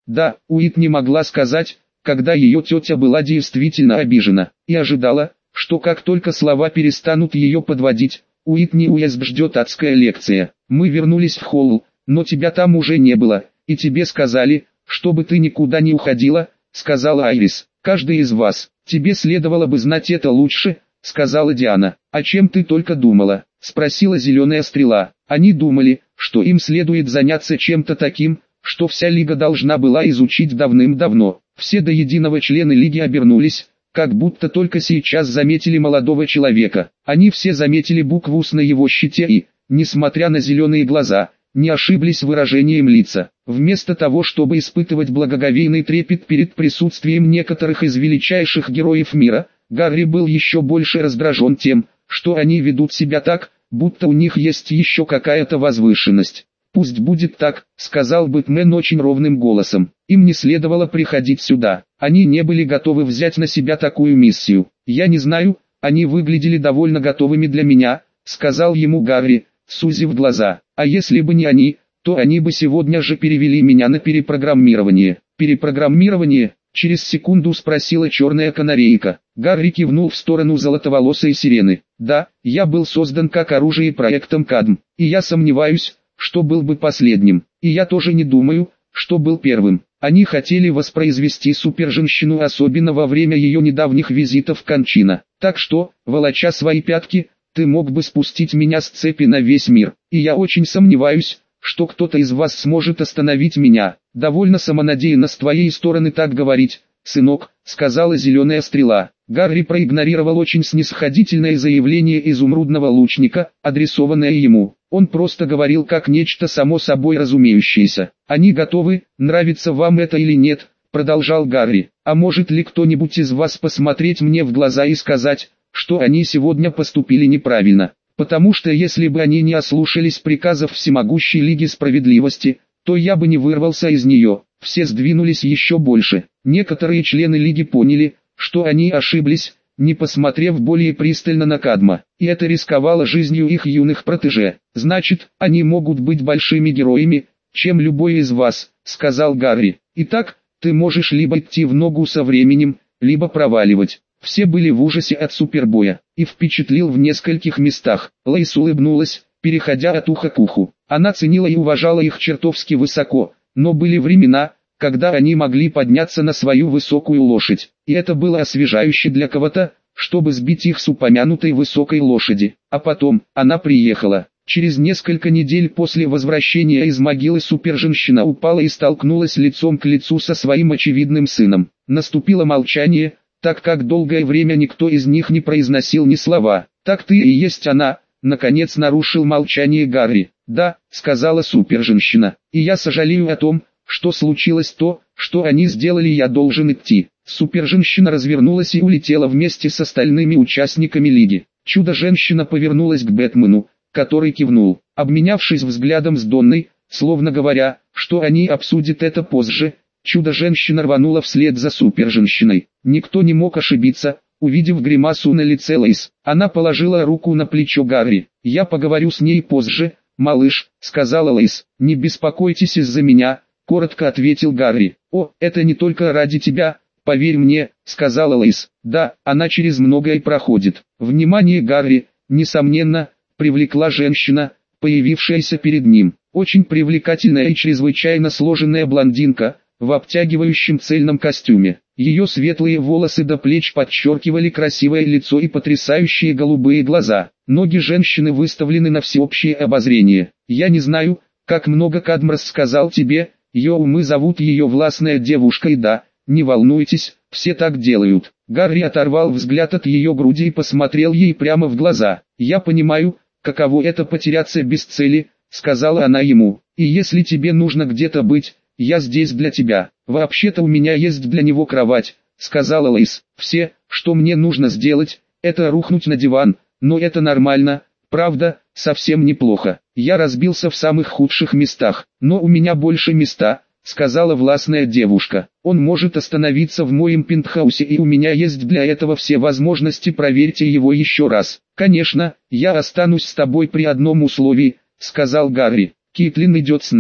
Да, Уитни могла сказать, когда ее тетя была действительно обижена, и ожидала, что как только слова перестанут ее подводить, Уитни Уэст ждет адская лекция. Мы вернулись в холл, но тебя там уже не было, и тебе сказали, чтобы ты никуда не уходила, сказала Айрис. Каждый из вас, тебе следовало бы знать это лучше, сказала Диана. О чем ты только думала, спросила Зеленая Стрела. Они думали, что им следует заняться чем-то таким, что вся Лига должна была изучить давным-давно. Все до единого члены Лиги обернулись, как будто только сейчас заметили молодого человека. Они все заметили букву «С» на его щите и, несмотря на зеленые глаза, не ошиблись выражением лица. Вместо того, чтобы испытывать благоговейный трепет перед присутствием некоторых из величайших героев мира, Гарри был еще больше раздражен тем, что они ведут себя так, будто у них есть еще какая-то возвышенность. «Пусть будет так», — сказал Бэтмен очень ровным голосом. «Им не следовало приходить сюда. Они не были готовы взять на себя такую миссию. Я не знаю, они выглядели довольно готовыми для меня», — сказал ему Гарри, сузив глаза. «А если бы не они, то они бы сегодня же перевели меня на перепрограммирование». «Перепрограммирование?» — через секунду спросила черная канарейка. Гарри кивнул в сторону золотоволосой сирены. «Да, я был создан как оружие проектом КАДМ, и я сомневаюсь, что был бы последним, и я тоже не думаю, что был первым. Они хотели воспроизвести суперженщину, особенно во время ее недавних визитов в Кончино. Так что, волоча свои пятки, ты мог бы спустить меня с цепи на весь мир, и я очень сомневаюсь, что кто-то из вас сможет остановить меня. Довольно самонадеянно с твоей стороны так говорить, сынок», — сказала Зеленая Стрела. Гарри проигнорировал очень снисходительное заявление изумрудного лучника, адресованное ему. Он просто говорил как нечто само собой разумеющееся. «Они готовы, нравится вам это или нет», — продолжал Гарри. «А может ли кто-нибудь из вас посмотреть мне в глаза и сказать, что они сегодня поступили неправильно? Потому что если бы они не ослушались приказов Всемогущей Лиги Справедливости, то я бы не вырвался из нее». Все сдвинулись еще больше. Некоторые члены Лиги поняли, что они ошиблись, не посмотрев более пристально на Кадма, и это рисковало жизнью их юных протеже. «Значит, они могут быть большими героями, чем любой из вас», — сказал Гарри. «Итак, ты можешь либо идти в ногу со временем, либо проваливать». Все были в ужасе от Супербоя, и впечатлил в нескольких местах. Лейс улыбнулась, переходя от уха к уху. Она ценила и уважала их чертовски высоко, но были времена, когда они могли подняться на свою высокую лошадь, и это было освежающе для кого-то, чтобы сбить их с упомянутой высокой лошади. А потом, она приехала. Через несколько недель после возвращения из могилы суперженщина упала и столкнулась лицом к лицу со своим очевидным сыном. Наступило молчание, так как долгое время никто из них не произносил ни слова. «Так ты и есть она», — наконец нарушил молчание Гарри. «Да», — сказала суперженщина, — «и я сожалею о том, что случилось то, что они сделали, я должен идти». Суперженщина развернулась и улетела вместе с остальными участниками Лиги. Чудо-женщина повернулась к Бэтмену, который кивнул, обменявшись взглядом с Донной, словно говоря, что они обсудят это позже. Чудо-женщина рванула вслед за суперженщиной. Никто не мог ошибиться, увидев гримасу на лице Лейс. Она положила руку на плечо Гарри. «Я поговорю с ней позже, малыш», — сказала Лейс. «Не беспокойтесь из-за меня», — коротко ответил Гарри. «О, это не только ради тебя, поверь мне», — сказала Лейс. «Да, она через многое проходит». Внимание Гарри, несомненно, привлекла женщина, появившаяся перед ним. Очень привлекательная и чрезвычайно сложенная блондинка, в обтягивающем цельном костюме. Ее светлые волосы до плеч подчеркивали красивое лицо и потрясающие голубые глаза. Ноги женщины выставлены на всеобщее обозрение. «Я не знаю, как много Кадм рассказал тебе, Йоу, мы зовут ее властная девушка, и да, не волнуйтесь, все так делают». Гарри оторвал взгляд от ее груди и посмотрел ей прямо в глаза. «Я понимаю, каково это потеряться без цели», — сказала она ему. «И если тебе нужно где-то быть, я здесь для тебя. Вообще-то у меня есть для него кровать», — сказала Лейс. «Все, что мне нужно сделать, это рухнуть на диван, но это нормально, правда, совсем неплохо. Я разбился в самых худших местах, но у меня больше места», — сказала властная девушка. «Он может остановиться в моем пентхаусе, и у меня есть для этого все возможности, проверьте его еще раз». «Конечно, я останусь с тобой при одном условии», — сказал Гарри. «Кейтлин идет с нами».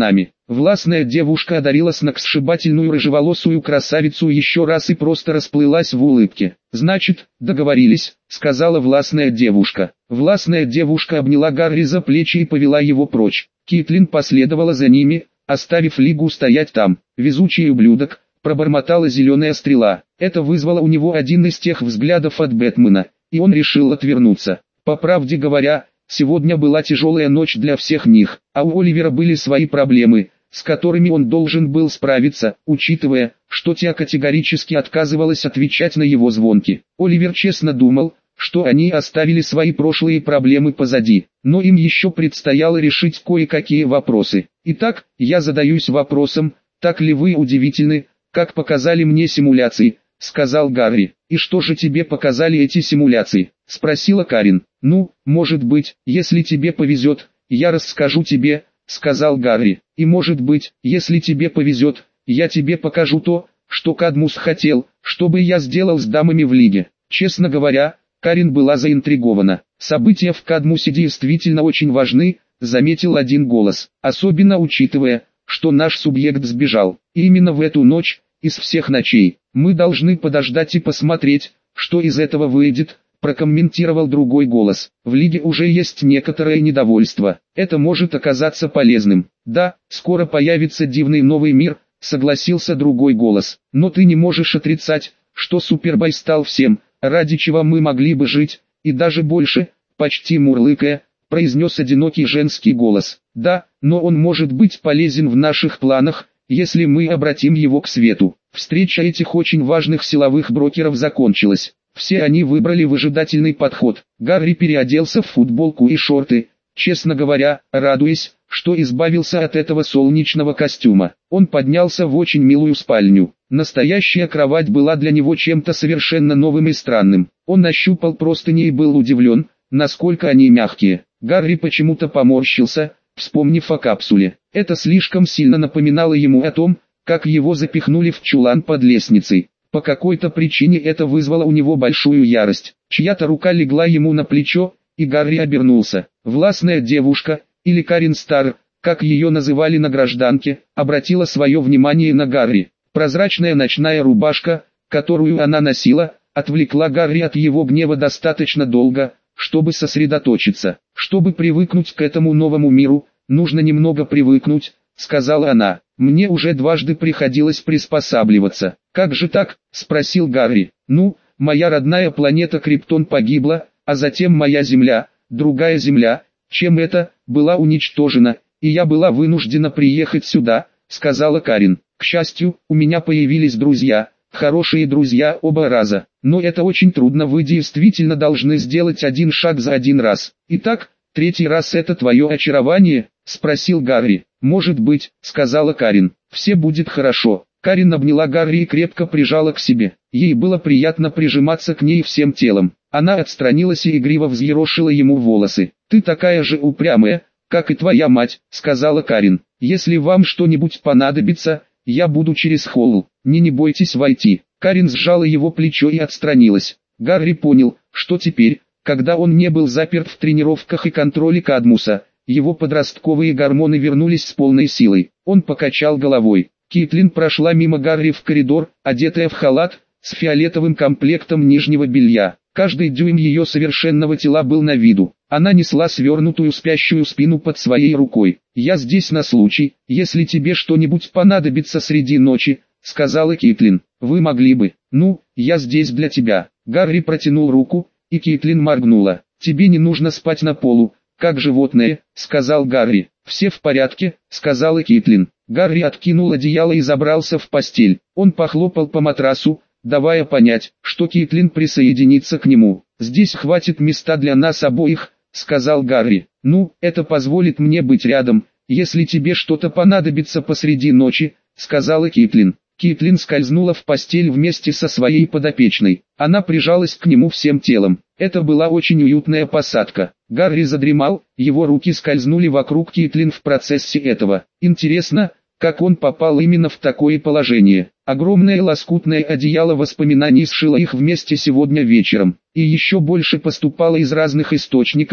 Властная девушка одарила сногсшибательную рыжеволосую красавицу еще раз и просто расплылась в улыбке. «Значит, договорились», — сказала властная девушка. Властная девушка обняла Гарри за плечи и повела его прочь. Кейтлин последовала за ними, оставив Лигу стоять там. «Везучий ублюдок», — пробормотала зеленая стрела. Это вызвало у него один из тех взглядов от Бэтмена, и он решил отвернуться. По правде говоря, сегодня была тяжелая ночь для всех них, а у Оливера были свои проблемы, с которыми он должен был справиться, учитывая, что Тиа категорически отказывалась отвечать на его звонки. Оливер честно думал, что они оставили свои прошлые проблемы позади, но им еще предстояло решить кое-какие вопросы. «Итак, я задаюсь вопросом, так ли вы удивительны, как показали мне симуляции», — сказал Гарри. «И что же тебе показали эти симуляции?» — спросила Карин. «Ну, может быть, если тебе повезет, я расскажу тебе», — сказал Гарри. «И может быть, если тебе повезет, я тебе покажу то, что Кадмус хотел, чтобы я сделал с дамами в Лиге». Честно говоря, Карин была заинтригована. «События в Кадмусе действительно очень важны», — заметил один голос. «Особенно учитывая, что наш субъект сбежал. И именно в эту ночь, из всех ночей, мы должны подождать и посмотреть, что из этого выйдет», — прокомментировал другой голос. «В Лиге уже есть некоторое недовольство. Это может оказаться полезным». «Да, скоро появится дивный новый мир», — согласился другой голос. «Но ты не можешь отрицать, что Супербой стал всем, ради чего мы могли бы жить, и даже больше», — почти мурлыкая, произнес одинокий женский голос. «Да, но он может быть полезен в наших планах, если мы обратим его к свету». Встреча этих очень важных силовых брокеров закончилась. Все они выбрали выжидательный подход. Гарри переоделся в футболку и шорты, честно говоря, радуясь, что избавился от этого солнечного костюма. Он поднялся в очень милую спальню. Настоящая кровать была для него чем-то совершенно новым и странным. Он ощупал простыни и был удивлен, насколько они мягкие. Гарри почему-то поморщился, вспомнив о капсуле. Это слишком сильно напоминало ему о том, как его запихнули в чулан под лестницей. По какой-то причине это вызвало у него большую ярость. Чья-то рука легла ему на плечо, и Гарри обернулся. Властная девушка, или Карин Стар, как ее называли на гражданке, обратила свое внимание на Гарри. Прозрачная ночная рубашка, которую она носила, отвлекла Гарри от его гнева достаточно долго, чтобы сосредоточиться. «Чтобы привыкнуть к этому новому миру, нужно немного привыкнуть», — сказала она. «Мне уже дважды приходилось приспосабливаться». «Как же так?» — спросил Гарри. «Ну, моя родная планета Криптон погибла, а затем моя Земля, другая Земля, чем это, была уничтожена, и я была вынуждена приехать сюда», — сказала Карин. «К счастью, у меня появились друзья, хорошие друзья оба раза. Но это очень трудно, вы действительно должны сделать один шаг за один раз. Итак, третий раз это твое очарование?» — спросил Гарри. «Может быть», — сказала Карин. «Все будет хорошо». Карин обняла Гарри и крепко прижала к себе. Ей было приятно прижиматься к ней всем телом. Она отстранилась и игриво взъерошила ему волосы. «Ты такая же упрямая, как и твоя мать», — сказала Карин. «Если вам что-нибудь понадобится, я буду через холл. Не бойтесь войти». Карин сжала его плечо и отстранилась. Гарри понял, что теперь, когда он не был заперт в тренировках и контроле Кадмуса, его подростковые гормоны вернулись с полной силой. Он покачал головой. Кейтлин прошла мимо Гарри в коридор, одетая в халат, с фиолетовым комплектом нижнего белья. Каждый дюйм ее совершенного тела был на виду. Она несла свернутую спящую спину под своей рукой. «Я здесь на случай, если тебе что-нибудь понадобится среди ночи», — сказала Кейтлин. «Вы могли бы». «Ну, я здесь для тебя». Гарри протянул руку, и Кейтлин моргнула. «Тебе не нужно спать на полу, как животное», — сказал Гарри. «Все в порядке», — сказала Кейтлин. Гарри откинул одеяло и забрался в постель. Он похлопал по матрасу, давая понять, что Кейтлин присоединится к нему. «Здесь хватит места для нас обоих», — сказал Гарри. «Ну, это позволит мне быть рядом, если тебе что-то понадобится посреди ночи», — сказала Кейтлин. Кейтлин скользнула в постель вместе со своей подопечной. Она прижалась к нему всем телом. Это была очень уютная посадка. Гарри задремал, его руки скользнули вокруг Кейтлин в процессе этого. Интересно, как он попал именно в такое положение. Огромное лоскутное одеяло воспоминаний сшило их вместе сегодня вечером. И еще больше поступало из разных источников,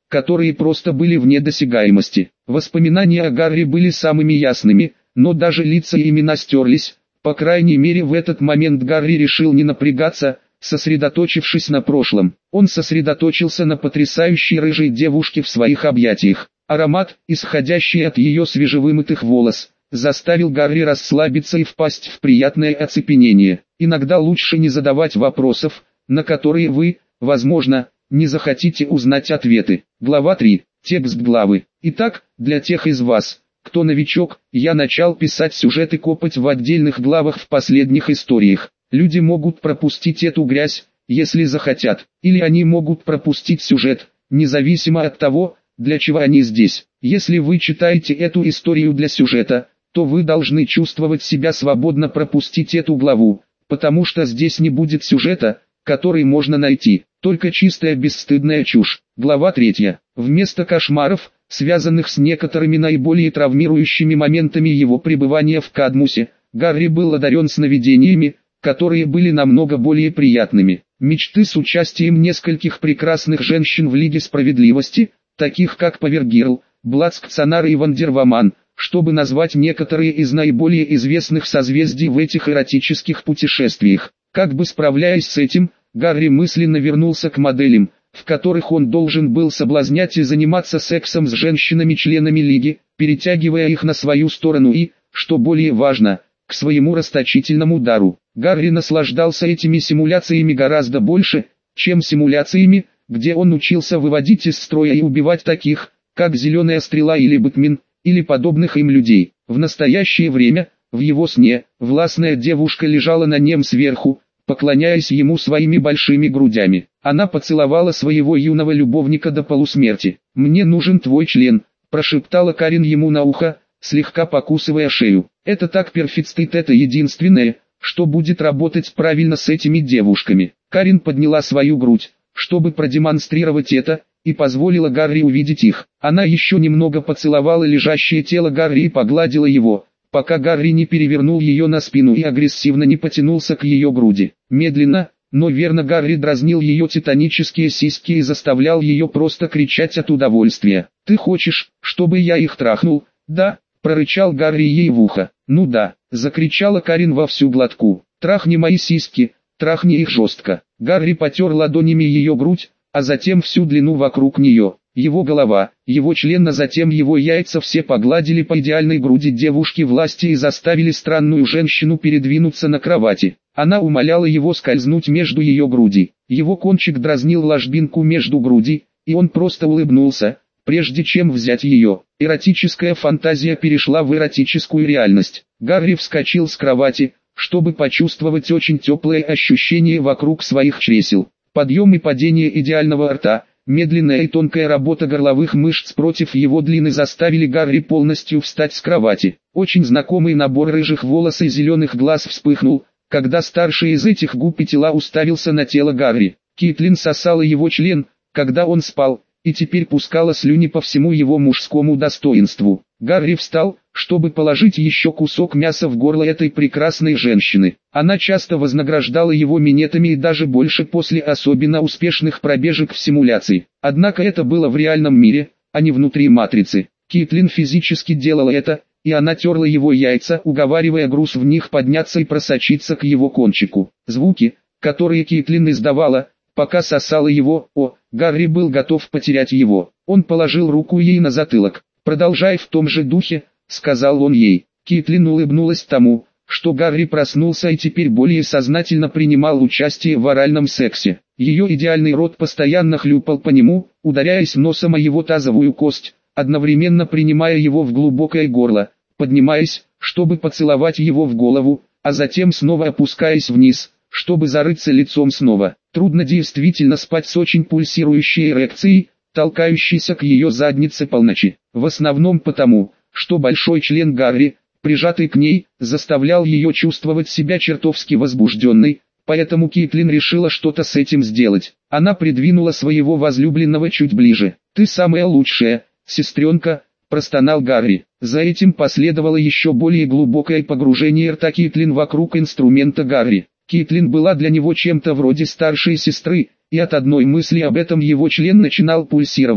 которые просто были вне досягаемости. Воспоминания о Гарри были самыми ясными, но даже лица и имена стерлись. По крайней мере в этот момент Гарри решил не напрягаться, сосредоточившись на прошлом. Он сосредоточился на потрясающей рыжей девушке в своих объятиях. Аромат, исходящий от ее свежевымытых волос, заставил Гарри расслабиться и впасть в приятное оцепенение. Иногда лучше не задавать вопросов, на которые вы, возможно, не захотите узнать ответы. Глава 3. Текст главы. Итак, для тех из вас, кто новичок, я начал писать сюжет и копать в отдельных главах в последних историях. Люди могут пропустить эту грязь, если захотят, или они могут пропустить сюжет, независимо от того, для чего они здесь. Если вы читаете эту историю для сюжета, то вы должны чувствовать себя свободно пропустить эту главу, потому что здесь не будет сюжета, который можно найти, только чистая бесстыдная чушь. Глава 3. Вместо кошмаров, связанных с некоторыми наиболее травмирующими моментами его пребывания в Кадмусе, Гарри был одарен сновидениями, которые были намного более приятными. Мечты с участием нескольких прекрасных женщин в Лиге Справедливости, таких как Павергирл, Блацкцанар и Вандерваман, чтобы назвать некоторые из наиболее известных созвездий в этих эротических путешествиях. Как бы справляясь с этим, Гарри мысленно вернулся к моделям, в которых он должен был соблазнять и заниматься сексом с женщинами-членами Лиги, перетягивая их на свою сторону и, что более важно, к своему расточительному дару. Гарри наслаждался этими симуляциями гораздо больше, чем симуляциями, где он учился выводить из строя и убивать таких, как Зеленая Стрела или Бэтмен, или подобных им людей. В настоящее время, в его сне, властная девушка лежала на нем сверху, поклоняясь ему своими большими грудями. Она поцеловала своего юного любовника до полусмерти. «Мне нужен твой член», – прошептала Карин ему на ухо, слегка покусывая шею. «Это так перфекстит, это единственное, что будет работать правильно с этими девушками». Карин подняла свою грудь, чтобы продемонстрировать это, и позволила Гарри увидеть их. Она еще немного поцеловала лежащее тело Гарри и погладила его, пока Гарри не перевернул ее на спину и агрессивно не потянулся к ее груди. Медленно, но верно Гарри дразнил ее титанические сиськи и заставлял ее просто кричать от удовольствия. «Ты хочешь, чтобы я их трахнул?» «Да», – прорычал Гарри ей в ухо. «Ну да», – закричала Карин во всю глотку. «Трахни мои сиськи, трахни их жестко». Гарри потер ладонями ее грудь, а затем всю длину вокруг нее. Его голова, его член, а затем его яйца все погладили по идеальной груди девушки власти и заставили странную женщину передвинуться на кровати. Она умоляла его скользнуть между ее груди. Его кончик дразнил ложбинку между груди, и он просто улыбнулся, прежде чем взять ее. Эротическая фантазия перешла в эротическую реальность. Гарри вскочил с кровати, чтобы почувствовать очень теплое ощущение вокруг своих чресел. Подъем и падение идеального рта, медленная и тонкая работа горловых мышц против его длины заставили Гарри полностью встать с кровати. Очень знакомый набор рыжих волос и зеленых глаз вспыхнул, когда старший из этих губ и тела уставился на тело Гарри. Кейтлин сосала его член, когда он спал, и теперь пускала слюни по всему его мужскому достоинству. Гарри встал, чтобы положить еще кусок мяса в горло этой прекрасной женщины. Она часто вознаграждала его минетами и даже больше после особенно успешных пробежек в симуляции. Однако это было в реальном мире, а не внутри матрицы. Кейтлин физически делала это, и она терла его яйца, уговаривая груз в них подняться и просочиться к его кончику. Звуки, которые Кейтлин издавала, пока сосала его, Гарри был готов потерять его. Он положил руку ей на затылок. «Продолжай в том же духе», — сказал он ей. Кейтлин улыбнулась тому, что Гарри проснулся и теперь более сознательно принимал участие в оральном сексе. Ее идеальный рот постоянно хлюпал по нему, ударяясь носом о его тазовую кость, одновременно принимая его в глубокое горло, поднимаясь, чтобы поцеловать его в голову, а затем снова опускаясь вниз, чтобы зарыться лицом снова. Трудно действительно спать с очень пульсирующей эрекцией, толкающейся к ее заднице полночи. В основном потому, что большой член Гарри, прижатый к ней, заставлял ее чувствовать себя чертовски возбужденной, поэтому Кейтлин решила что-то с этим сделать. Она придвинула своего возлюбленного чуть ближе. «Ты самая лучшая, сестренка», – простонал Гарри. За этим последовало еще более глубокое погружение рта Кейтлин вокруг инструмента Гарри. Кейтлин была для него чем-то вроде старшей сестры, и от одной мысли об этом его член начинал пульсировать,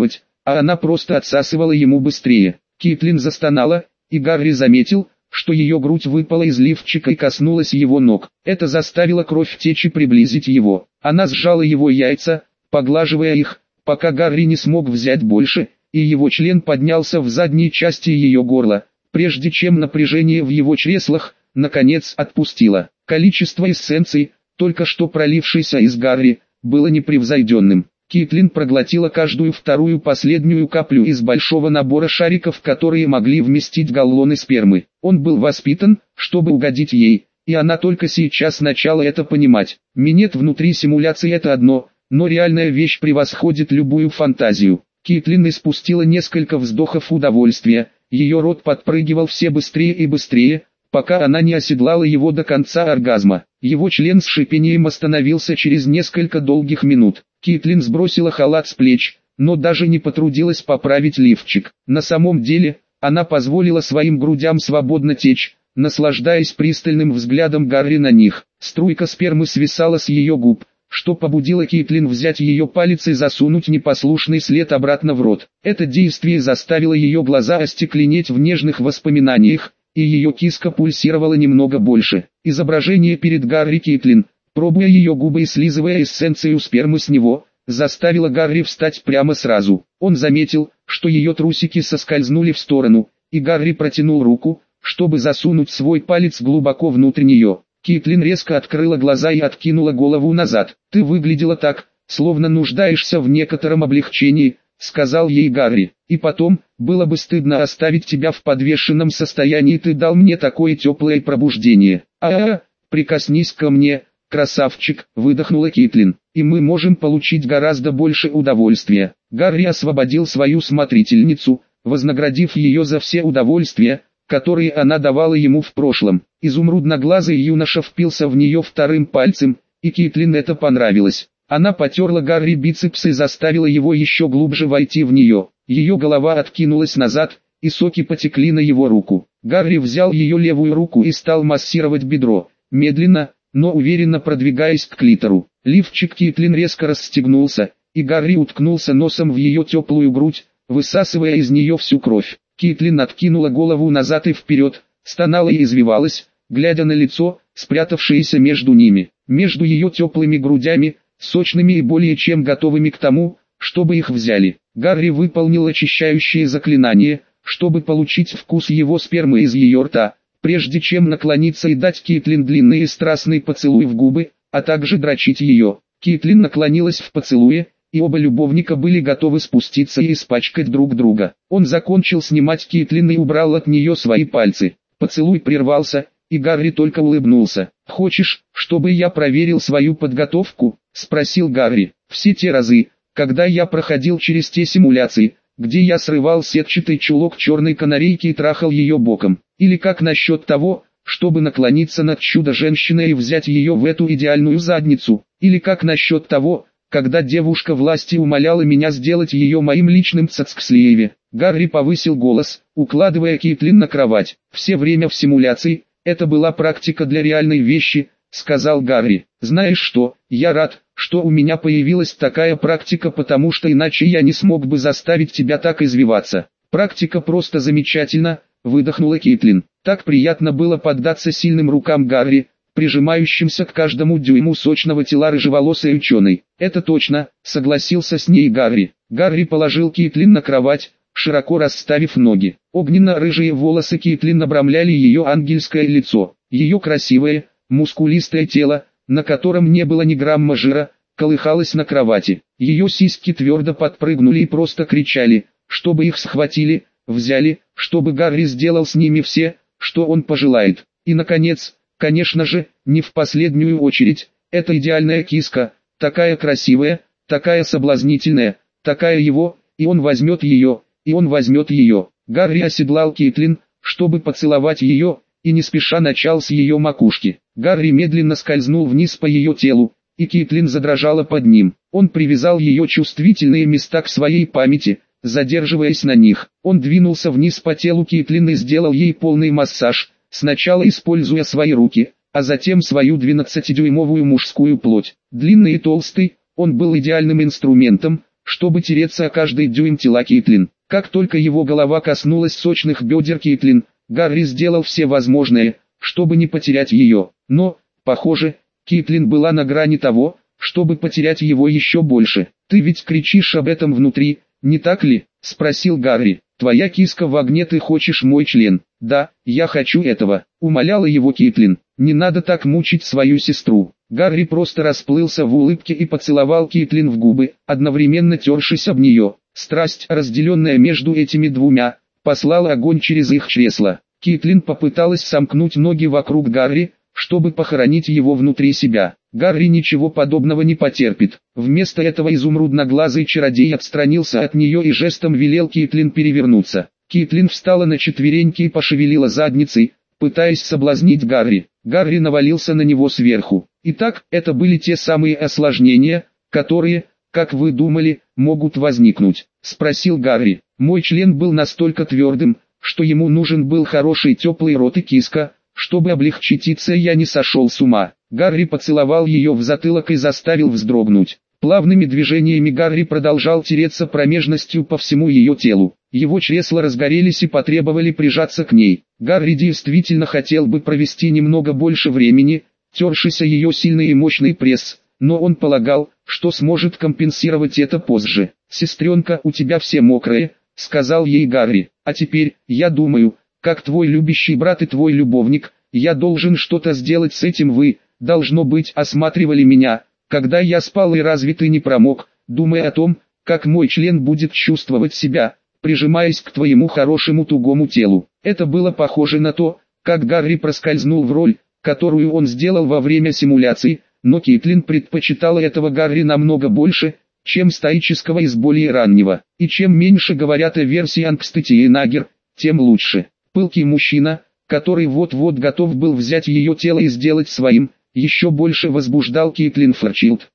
а она просто отсасывала ему быстрее. Кейтлин застонала, и Гарри заметил, что ее грудь выпала из лифчика и коснулась его ног. Это заставило кровь течь и приблизить его. Она сжала его яйца, поглаживая их, пока Гарри не смог взять больше, и его член поднялся в задней части ее горла, прежде чем напряжение в его чреслах, наконец, отпустило. Количество эссенций, только что пролившейся из Гарри, было непревзойденным. Кейтлин проглотила каждую вторую последнюю каплю из большого набора шариков, которые могли вместить галлоны спермы. Он был воспитан, чтобы угодить ей, и она только сейчас начала это понимать. Минет внутри симуляции это одно, но реальная вещь превосходит любую фантазию. Кейтлин испустила несколько вздохов удовольствия, ее рот подпрыгивал все быстрее и быстрее, пока она не оседлала его до конца оргазма. Его член с шипением остановился через несколько долгих минут. Кейтлин сбросила халат с плеч, но даже не потрудилась поправить лифчик. На самом деле, она позволила своим грудям свободно течь, наслаждаясь пристальным взглядом Гарри на них. Струйка спермы свисала с ее губ, что побудило Кейтлин взять ее палец и засунуть непослушный след обратно в рот. Это действие заставило ее глаза остекленеть в нежных воспоминаниях, и ее киска пульсировала немного больше. Изображение перед Гарри Кейтлин, пробуя ее губы и слизывая эссенцию спермы с него, заставило Гарри встать прямо сразу. Он заметил, что ее трусики соскользнули в сторону, и Гарри протянул руку, чтобы засунуть свой палец глубоко внутрь нее. Кейтлин резко открыла глаза и откинула голову назад. «Ты выглядела так, словно нуждаешься в некотором облегчении», — сказал ей Гарри. «И потом, было бы стыдно оставить тебя в подвешенном состоянии, ты дал мне такое теплое пробуждение». Прикоснись ко мне, красавчик», — выдохнула Кейтлин. «И мы можем получить гораздо больше удовольствия». Гарри освободил свою смотрительницу, вознаградив ее за все удовольствия, которые она давала ему в прошлом. Изумрудноглазый юноша впился в нее вторым пальцем, и Кейтлин это понравилось. Она потерла Гарри бицепс и заставила его еще глубже войти в нее. Ее голова откинулась назад, и соки потекли на его руку. Гарри взял ее левую руку и стал массировать бедро, медленно, но уверенно продвигаясь к клитору. Лифчик Кейтлин резко расстегнулся, и Гарри уткнулся носом в ее теплую грудь, высасывая из нее всю кровь. Кейтлин откинула голову назад и вперед, стонала и извивалась, глядя на лицо, спрятавшееся между ними. Между ее теплыми грудями, сочными и более чем готовыми к тому, чтобы их взяли. Гарри выполнил очищающее заклинание, чтобы получить вкус его спермы из ее рта, прежде чем наклониться и дать Кейтлин длинный и страстный поцелуй в губы, а также дрочить ее. Кейтлин наклонилась в поцелуе, и оба любовника были готовы спуститься и испачкать друг друга. Он закончил снимать Кейтлин и убрал от нее свои пальцы. Поцелуй прервался, и Гарри только улыбнулся. «Хочешь, чтобы я проверил свою подготовку?» — спросил Гарри. «Все те разы, когда я проходил через те симуляции, где я срывал сетчатый чулок черной канарейки и трахал ее боком. Или как насчет того, чтобы наклониться над чудо-женщиной и взять ее в эту идеальную задницу? Или как насчет того, когда девушка власти умоляла меня сделать ее моим личным цацкслееве?» Гарри повысил голос, укладывая Кейтлин на кровать. «Все время в симуляции, это была практика для реальной вещи», — сказал Гарри. «Знаешь что, я рад, что у меня появилась такая практика, потому что иначе я не смог бы заставить тебя так извиваться». «Практика просто замечательна», — выдохнула Кейтлин. Так приятно было поддаться сильным рукам Гарри, прижимающимся к каждому дюйму сочного тела рыжеволосой ученой. «Это точно», — согласился с ней Гарри. Гарри положил Кейтлин на кровать, широко расставив ноги. Огненно-рыжие волосы Кейтлин обрамляли ее ангельское лицо. Ее красивое, мускулистое тело, на котором не было ни грамма жира, колыхалось на кровати. Ее сиськи твердо подпрыгнули и просто кричали, чтобы их схватили, взяли, чтобы Гарри сделал с ними все, что он пожелает. И наконец, конечно же, не в последнюю очередь, эта идеальная киска, такая красивая, такая соблазнительная, такая его, и он возьмет ее, и он возьмет ее. Гарри оседлал Кейтлин, чтобы поцеловать ее, и не спеша начал с ее макушки. Гарри медленно скользнул вниз по ее телу, и Кейтлин задрожала под ним. Он привязал ее чувствительные места к своей памяти, задерживаясь на них. Он двинулся вниз по телу Кейтлин и сделал ей полный массаж, сначала используя свои руки, а затем свою 12-дюймовую мужскую плоть. Длинный и толстый, он был идеальным инструментом, чтобы тереться о каждый дюйм тела Кейтлин. Как только его голова коснулась сочных бедер Кейтлин, Гарри сделал все возможное, чтобы не потерять ее. Но, похоже, Кейтлин была на грани того, чтобы потерять его еще больше. «Ты ведь кричишь об этом внутри, не так ли?» – спросил Гарри. «Твоя киска в огне, ты хочешь мой член?» «Да, я хочу этого», – умоляла его Кейтлин. «Не надо так мучить свою сестру». Гарри просто расплылся в улыбке и поцеловал Кейтлин в губы, одновременно тершись об нее. Страсть, разделенная между этими двумя, послала огонь через их чресла. Кейтлин попыталась сомкнуть ноги вокруг Гарри, чтобы похоронить его внутри себя. Гарри ничего подобного не потерпит. Вместо этого изумрудноглазый чародей отстранился от нее и жестом велел Кейтлин перевернуться. Кейтлин встала на четвереньки и пошевелила задницей, пытаясь соблазнить Гарри. Гарри навалился на него сверху. Итак, это были те самые осложнения, которые, как вы думали, могут возникнуть? Спросил Гарри. Мой член был настолько твердым, что ему нужен был хороший теплый рот и киска, чтобы облегчиться, я не сошел с ума. Гарри поцеловал ее в затылок и заставил вздрогнуть. Плавными движениями Гарри продолжал тереться промежностью по всему ее телу. Его чресла разгорелись и потребовали прижаться к ней. Гарри действительно хотел бы провести немного больше времени, тершись о ее сильный и мощный пресс, но он полагал, что сможет компенсировать это позже. «Сестренка, у тебя все мокрые», — сказал ей Гарри. «А теперь, я думаю, как твой любящий брат и твой любовник, я должен что-то сделать с этим. Вы, должно быть, осматривали меня, когда я спал, и разве ты не промок, думая о том, как мой член будет чувствовать себя, прижимаясь к твоему хорошему тугому телу?» Это было похоже на то, как Гарри проскользнул в роль, которую он сделал во время симуляции, но Кейтлин предпочитала этого Гарри намного больше, чем стоического из более раннего. И чем меньше говорят о версии Ангстетии Нагер, тем лучше. Пылкий мужчина, который вот-вот готов был взять ее тело и сделать своим, еще больше возбуждал Кейтлин Фарчилд.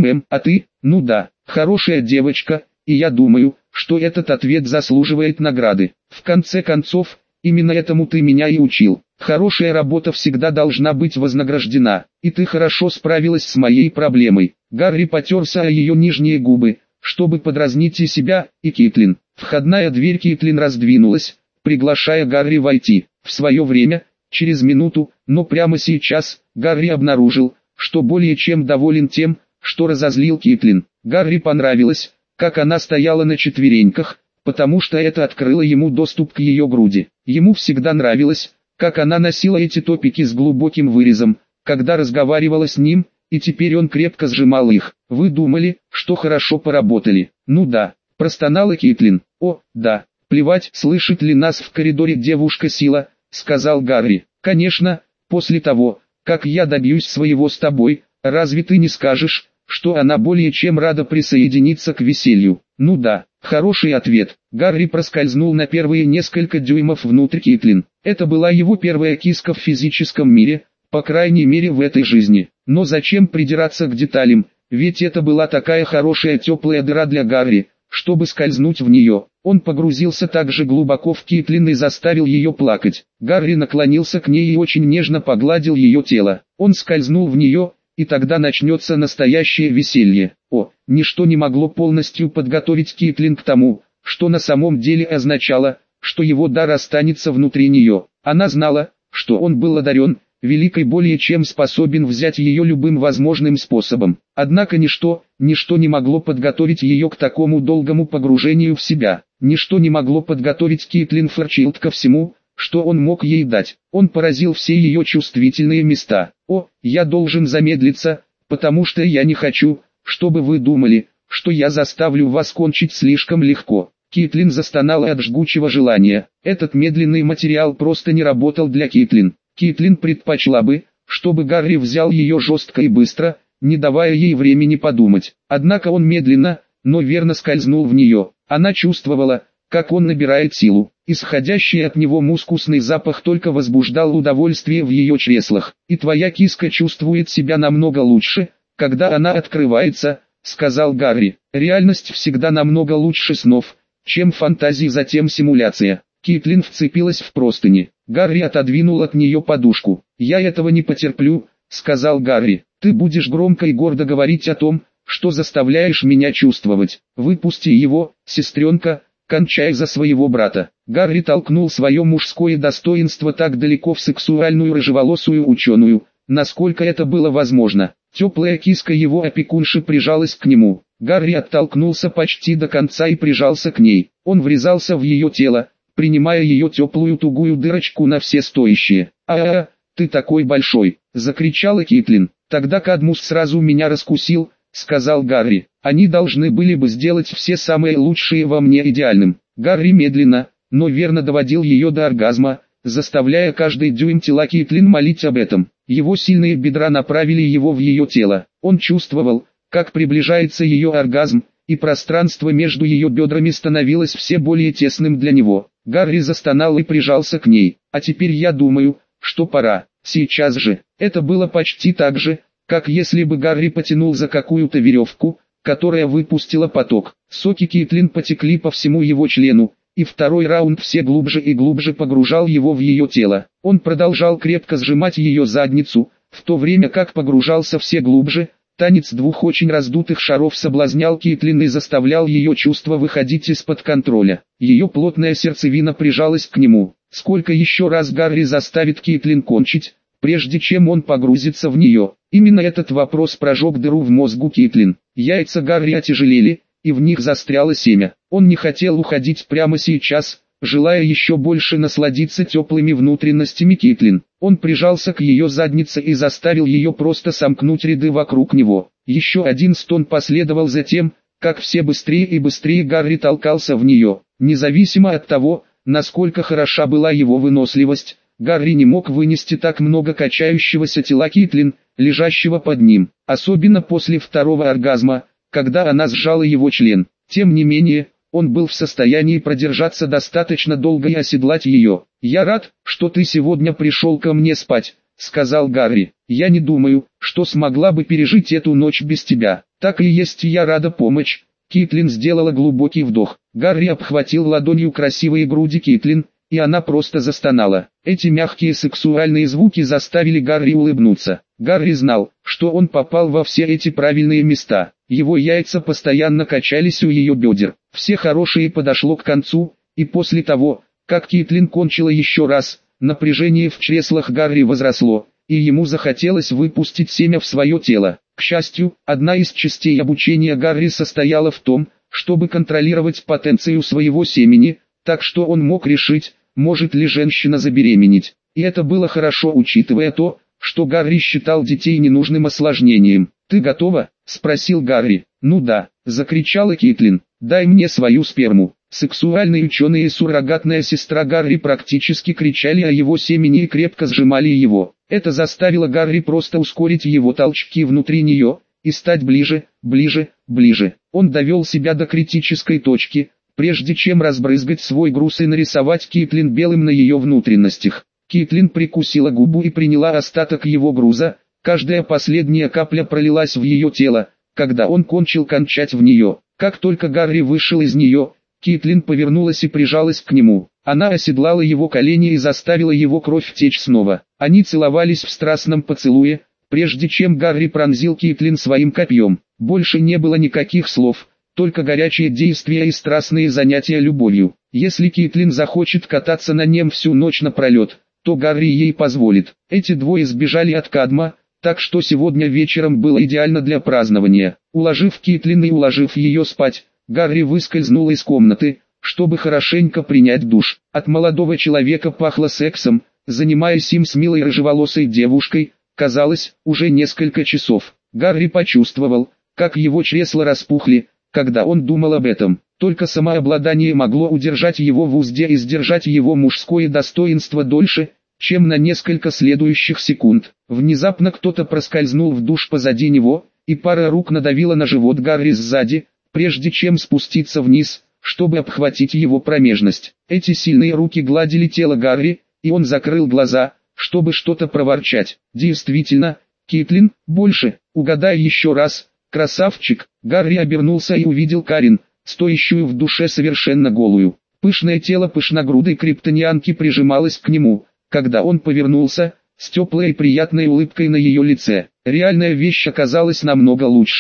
А ты? Ну да, хорошая девочка, и я думаю, что этот ответ заслуживает награды. В конце концов, именно этому ты меня и учил. Хорошая работа всегда должна быть вознаграждена, и ты хорошо справилась с моей проблемой. Гарри потерся о ее нижние губы, чтобы подразнить и себя, и Кейтлин. Входная дверь Кейтлин раздвинулась, приглашая Гарри войти. В свое время, через минуту, но прямо сейчас, Гарри обнаружил, что более чем доволен тем, что разозлил Кейтлин. Гарри понравилось, как она стояла на четвереньках, потому что это открыло ему доступ к ее груди. Ему всегда нравилось, как она носила эти топики с глубоким вырезом, когда разговаривала с ним, и теперь он крепко сжимал их. «Вы думали, что хорошо поработали?» «Ну да», – простонала Кейтлин. «О, да, плевать, слышит ли нас в коридоре девушка Сила», – сказал Гарри. «Конечно, после того, как я добьюсь своего с тобой, разве ты не скажешь, что она более чем рада присоединиться к веселью?» «Ну да». Хороший ответ. Гарри проскользнул на первые несколько дюймов внутрь Кейтлин. Это была его первая киска в физическом мире, по крайней мере в этой жизни. Но зачем придираться к деталям, ведь это была такая хорошая теплая дыра для Гарри, чтобы скользнуть в нее. Он погрузился так же глубоко в Кейтлин и заставил ее плакать. Гарри наклонился к ней и очень нежно погладил ее тело. Он скользнул в нее, и тогда начнется настоящее веселье. Ничто не могло полностью подготовить Кейтлин к тому, что на самом деле означало, что его дар останется внутри нее. Она знала, что он был одарен, великой более чем способен взять ее любым возможным способом. Однако ничто не могло подготовить ее к такому долгому погружению в себя. Ничто не могло подготовить Кейтлин Фарчилд ко всему, что он мог ей дать. Он поразил все ее чувствительные места. Я должен замедлиться, потому что я не хочу, чтобы вы думали, что я заставлю вас кончить слишком легко. Кейтлин застонала от жгучего желания. Этот медленный материал просто не работал для Кейтлин. Кейтлин предпочла бы, чтобы Гарри взял ее жестко и быстро, не давая ей времени подумать. Однако он медленно, но верно скользнул в нее. Она чувствовала, как он набирает силу. Исходящий от него мускусный запах только возбуждал удовольствие в ее чреслах. «И твоя киска чувствует себя намного лучше, когда она открывается», — сказал Гарри. «Реальность всегда намного лучше снов, чем фантазии, затем симуляция». Кейтлин вцепилась в простыни. Гарри отодвинул от нее подушку. «Я этого не потерплю», — сказал Гарри. «Ты будешь громко и гордо говорить о том, что заставляешь меня чувствовать. Выпусти его, сестренка, кончай за своего брата». Гарри толкнул свое мужское достоинство так далеко в сексуальную рыжеволосую ученую, насколько это было возможно. Теплая киска его опекунши прижалась к нему. Гарри оттолкнулся почти до конца и прижался к ней. Он врезался в ее тело, принимая ее теплую тугую дырочку на все стоящие. Ты такой большой!» — закричала Кейтлин. «Тогда Кадмус сразу меня раскусил», — сказал Гарри. «Они должны были бы сделать все самые лучшие во мне идеальным». Гарри медленно, но верно доводил ее до оргазма, заставляя каждый дюйм тела Кейтлин молить об этом. Его сильные бедра направили его в ее тело. Он чувствовал, как приближается ее оргазм, и пространство между ее бедрами становилось все более тесным для него. Гарри застонал и прижался к ней. «А теперь я думаю, что пора. Сейчас же». Это было почти так же, как если бы Гарри потянул за какую-то веревку, которая выпустила поток. Соки Кейтлин потекли по всему его члену, и второй раунд все глубже и глубже погружал его в ее тело. Он продолжал крепко сжимать ее задницу, в то время как погружался все глубже. Танец двух очень раздутых шаров соблазнял Кейтлин и заставлял ее чувства выходить из-под контроля. Ее плотная сердцевина прижалась к нему. Сколько еще раз Гарри заставит Кейтлин кончить, прежде чем он погрузится в нее? Именно этот вопрос прожег дыру в мозгу Кейтлин. Яйца Гарри отяжелели, и в них застряло семя. Он не хотел уходить прямо сейчас, желая еще больше насладиться теплыми внутренностями Кейтлин. Он прижался к ее заднице и заставил ее просто сомкнуть ряды вокруг него. Еще один стон последовал за тем, как все быстрее и быстрее Гарри толкался в нее. Независимо от того, насколько хороша была его выносливость, Гарри не мог вынести так много качающегося тела Кейтлин, лежащего под ним, особенно после второго оргазма, когда она сжала его член. Тем не менее, он был в состоянии продержаться достаточно долго и оседлать ее. «Я рад, что ты сегодня пришел ко мне спать», — сказал Гарри. «Я не думаю, что смогла бы пережить эту ночь без тебя». «Так и есть, я рада помочь». Кейтлин сделала глубокий вдох. Гарри обхватил ладонью красивые груди Кейтлин, и она просто застонала. Эти мягкие сексуальные звуки заставили Гарри улыбнуться. Гарри знал, что он попал во все эти правильные места. Его яйца постоянно качались у ее бедер. Все хорошее подошло к концу, и после того, как Кейтлин кончила еще раз, напряжение в чреслах Гарри возросло, и ему захотелось выпустить семя в свое тело. К счастью, одна из частей обучения Гарри состояла в том, чтобы контролировать потенцию своего семени, так что он мог решить, может ли женщина забеременеть. И это было хорошо, учитывая то, что Гарри считал детей ненужным осложнением. «Ты готова?» — спросил Гарри. «Ну да», — закричала Кейтлин. «Дай мне свою сперму». Сексуальные ученые и суррогатная сестра Гарри практически кричали о его семени и крепко сжимали его. Это заставило Гарри просто ускорить его толчки внутри нее, и стать ближе, ближе, ближе. Он довел себя до критической точки, прежде чем разбрызгать свой груз и нарисовать Кейтлин белым на ее внутренностях. Кейтлин прикусила губу и приняла остаток его груза, каждая последняя капля пролилась в ее тело, когда он кончил кончать в нее. Как только Гарри вышел из нее, Кейтлин повернулась и прижалась к нему. Она оседлала его колени и заставила его кровь течь снова. Они целовались в страстном поцелуе, прежде чем Гарри пронзил Кейтлин своим копьем. Больше не было никаких слов, только горячие действия и страстные занятия любовью. Если Кейтлин захочет кататься на нем всю ночь напролет, то Гарри ей позволит. Эти двое сбежали от Кадма, так что сегодня вечером было идеально для празднования. Уложив Кейтлин и уложив ее спать, Гарри выскользнул из комнаты, чтобы хорошенько принять душ. От молодого человека пахло сексом, занимаясь им с милой рыжеволосой девушкой, казалось, уже несколько часов. Гарри почувствовал, как его чресла распухли, когда он думал об этом. Только самообладание могло удержать его в узде и сдержать его мужское достоинство дольше, чем на несколько следующих секунд. Внезапно кто-то проскользнул в душ позади него, и пара рук надавила на живот Гарри сзади, прежде чем спуститься вниз, чтобы обхватить его промежность. Эти сильные руки гладили тело Гарри, и он закрыл глаза, чтобы что-то проворчать. Действительно, Кейтлин, больше, угадай еще раз, красавчик. Гарри обернулся и увидел Карин, стоящую в душе совершенно голую. Пышное тело пышногрудой криптонианки прижималось к нему, когда он повернулся, с теплой и приятной улыбкой на ее лице. Реальная вещь оказалась намного лучше,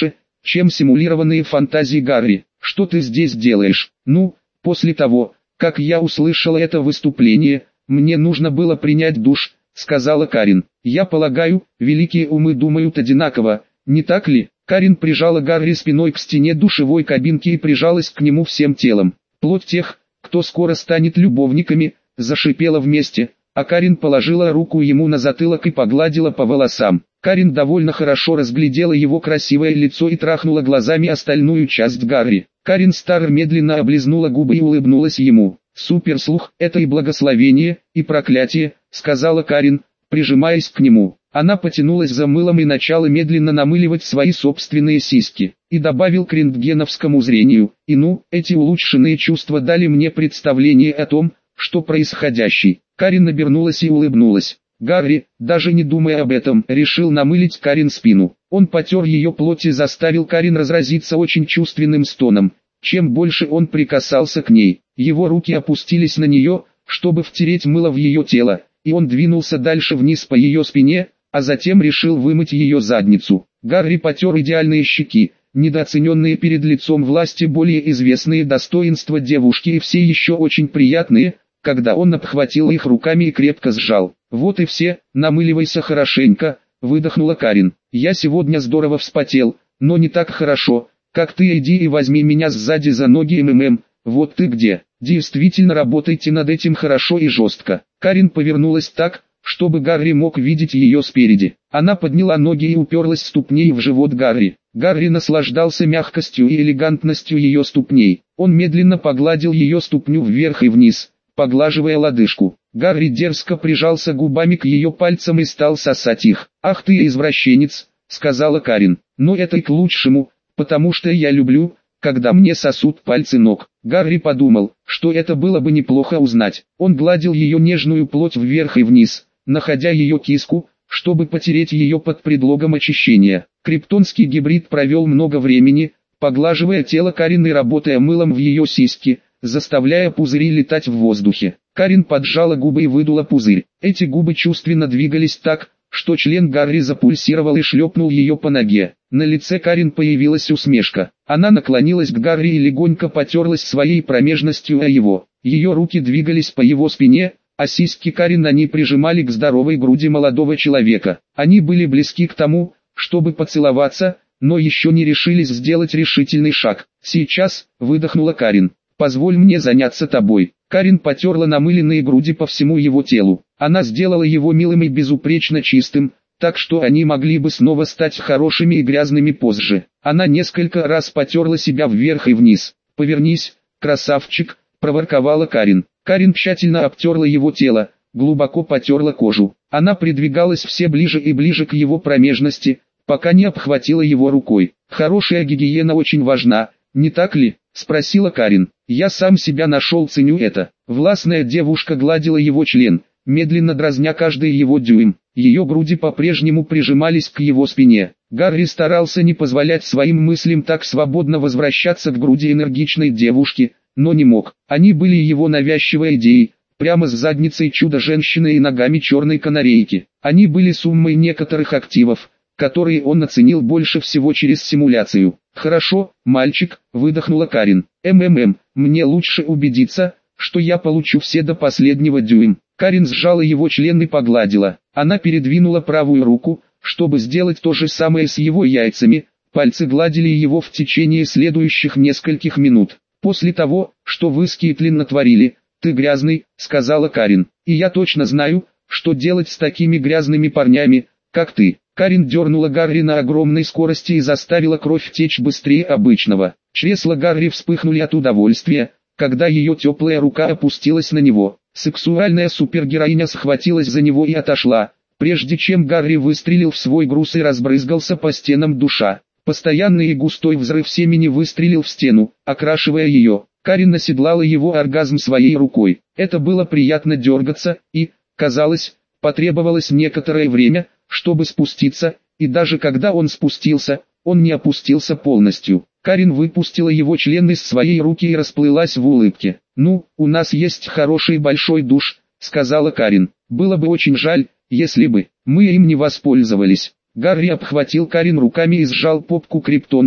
чем симулированные фантазии Гарри. Что ты здесь делаешь? Ну, после того, как я услышала это выступление, мне нужно было принять душ, сказала Карин. Я полагаю, великие умы думают одинаково, не так ли? Карин прижала Гарри спиной к стене душевой кабинки и прижалась к нему всем телом. Плоть тех, кто скоро станет любовниками, зашипела вместе, а Карин положила руку ему на затылок и погладила по волосам. Карин довольно хорошо разглядела его красивое лицо и трахнула глазами остальную часть Гарри. Карин Стар медленно облизнула губы и улыбнулась ему. «Суперслух, это и благословение, и проклятие», — сказала Карин, прижимаясь к нему. Она потянулась за мылом и начала медленно намыливать свои собственные сиськи. И добавил к рентгеновскому зрению: «И ну, эти улучшенные чувства дали мне представление о том, что происходящее». Карин обернулась и улыбнулась. Гарри, даже не думая об этом, решил намылить Карин спину. Он потер ее плоть и заставил Карин разразиться очень чувственным стоном. Чем больше он прикасался к ней, его руки опустились на нее, чтобы втереть мыло в ее тело, и он двинулся дальше вниз по ее спине, а затем решил вымыть ее задницу. Гарри потер идеальные щеки, недооцененные перед лицом власти более известные достоинства девушки и все еще очень приятные, когда он обхватил их руками и крепко сжал. «Вот и все, намыливайся хорошенько», — выдохнула Карин. «Я сегодня здорово вспотел, но не так хорошо, как ты. Иди и возьми меня сзади за ноги, вот ты где. Действительно работайте над этим хорошо и жестко». Карин повернулась так, чтобы Гарри мог видеть ее спереди. Она подняла ноги и уперлась ступней в живот Гарри. Гарри наслаждался мягкостью и элегантностью ее ступней. Он медленно погладил ее ступню вверх и вниз, поглаживая лодыжку. Гарри дерзко прижался губами к ее пальцам и стал сосать их. «Ах ты извращенец», — сказала Карин. «Но это и к лучшему, потому что я люблю, когда мне сосут пальцы ног». Гарри подумал, что это было бы неплохо узнать. Он гладил ее нежную плоть вверх и вниз, находя ее киску, чтобы потереть ее под предлогом очищения. Криптонский гибрид провел много времени, поглаживая тело Карин и работая мылом в ее сиськи, заставляя пузыри летать в воздухе. Карин поджала губы и выдула пузырь. Эти губы чувственно двигались так, что член Гарри запульсировал и шлепнул ее по ноге. На лице Карин появилась усмешка. Она наклонилась к Гарри и легонько потерлась своей промежностью о его. Ее руки двигались по его спине, а сиськи Карин они прижимали к здоровой груди молодого человека. Они были близки к тому, чтобы поцеловаться, но еще не решились сделать решительный шаг. «Сейчас», — выдохнула Карин, — «позволь мне заняться тобой». Карин потерла намыленные груди по всему его телу. Она сделала его милым и безупречно чистым, так что они могли бы снова стать хорошими и грязными позже. Она несколько раз потерла себя вверх и вниз. «Повернись, красавчик», — проворковала Карин. Карин тщательно обтерла его тело, глубоко потерла кожу. Она придвигалась все ближе и ближе к его промежности, пока не обхватила его рукой. «Хорошая гигиена очень важна, не так ли?» — спросила Карин. «Я сам себя нашел, ценю это». Властная девушка гладила его член, медленно дразня каждый его дюйм. Ее груди по-прежнему прижимались к его спине. Гарри старался не позволять своим мыслям так свободно возвращаться к груди энергичной девушки, но не мог. Они были его навязчивой идеей, прямо с задницей чудо-женщины и ногами черной канарейки. Они были суммой некоторых активов, которые он оценил больше всего через симуляцию. «Хорошо, мальчик», — выдохнула Карин. Мне лучше убедиться, что я получу все до последнего дюйм». Карин сжала его член и погладила. Она передвинула правую руку, чтобы сделать то же самое с его яйцами. Пальцы гладили его в течение следующих нескольких минут. «После того, что вы с Кейтлин натворили, ты грязный», — сказала Карин. «И я точно знаю, что делать с такими грязными парнями, как ты». Карин дернула Гарри на огромной скорости и заставила кровь течь быстрее обычного. Чресла Гарри вспыхнули от удовольствия, когда ее теплая рука опустилась на него. Сексуальная супергероиня схватилась за него и отошла, прежде чем Гарри выстрелил в свой груз и разбрызгался по стенам душа. Постоянный и густой взрыв семени выстрелил в стену, окрашивая ее. Карин оседлала его оргазм своей рукой. Это было приятно дергаться, и, казалось, потребовалось некоторое время, чтобы спуститься, и даже когда он спустился, он не опустился полностью. Карин выпустила его член из своей руки и расплылась в улыбке. «Ну, у нас есть хороший большой душ», — сказала Карин. «Было бы очень жаль, если бы мы им не воспользовались». Гарри обхватил Карин руками и сжал попку криптонки,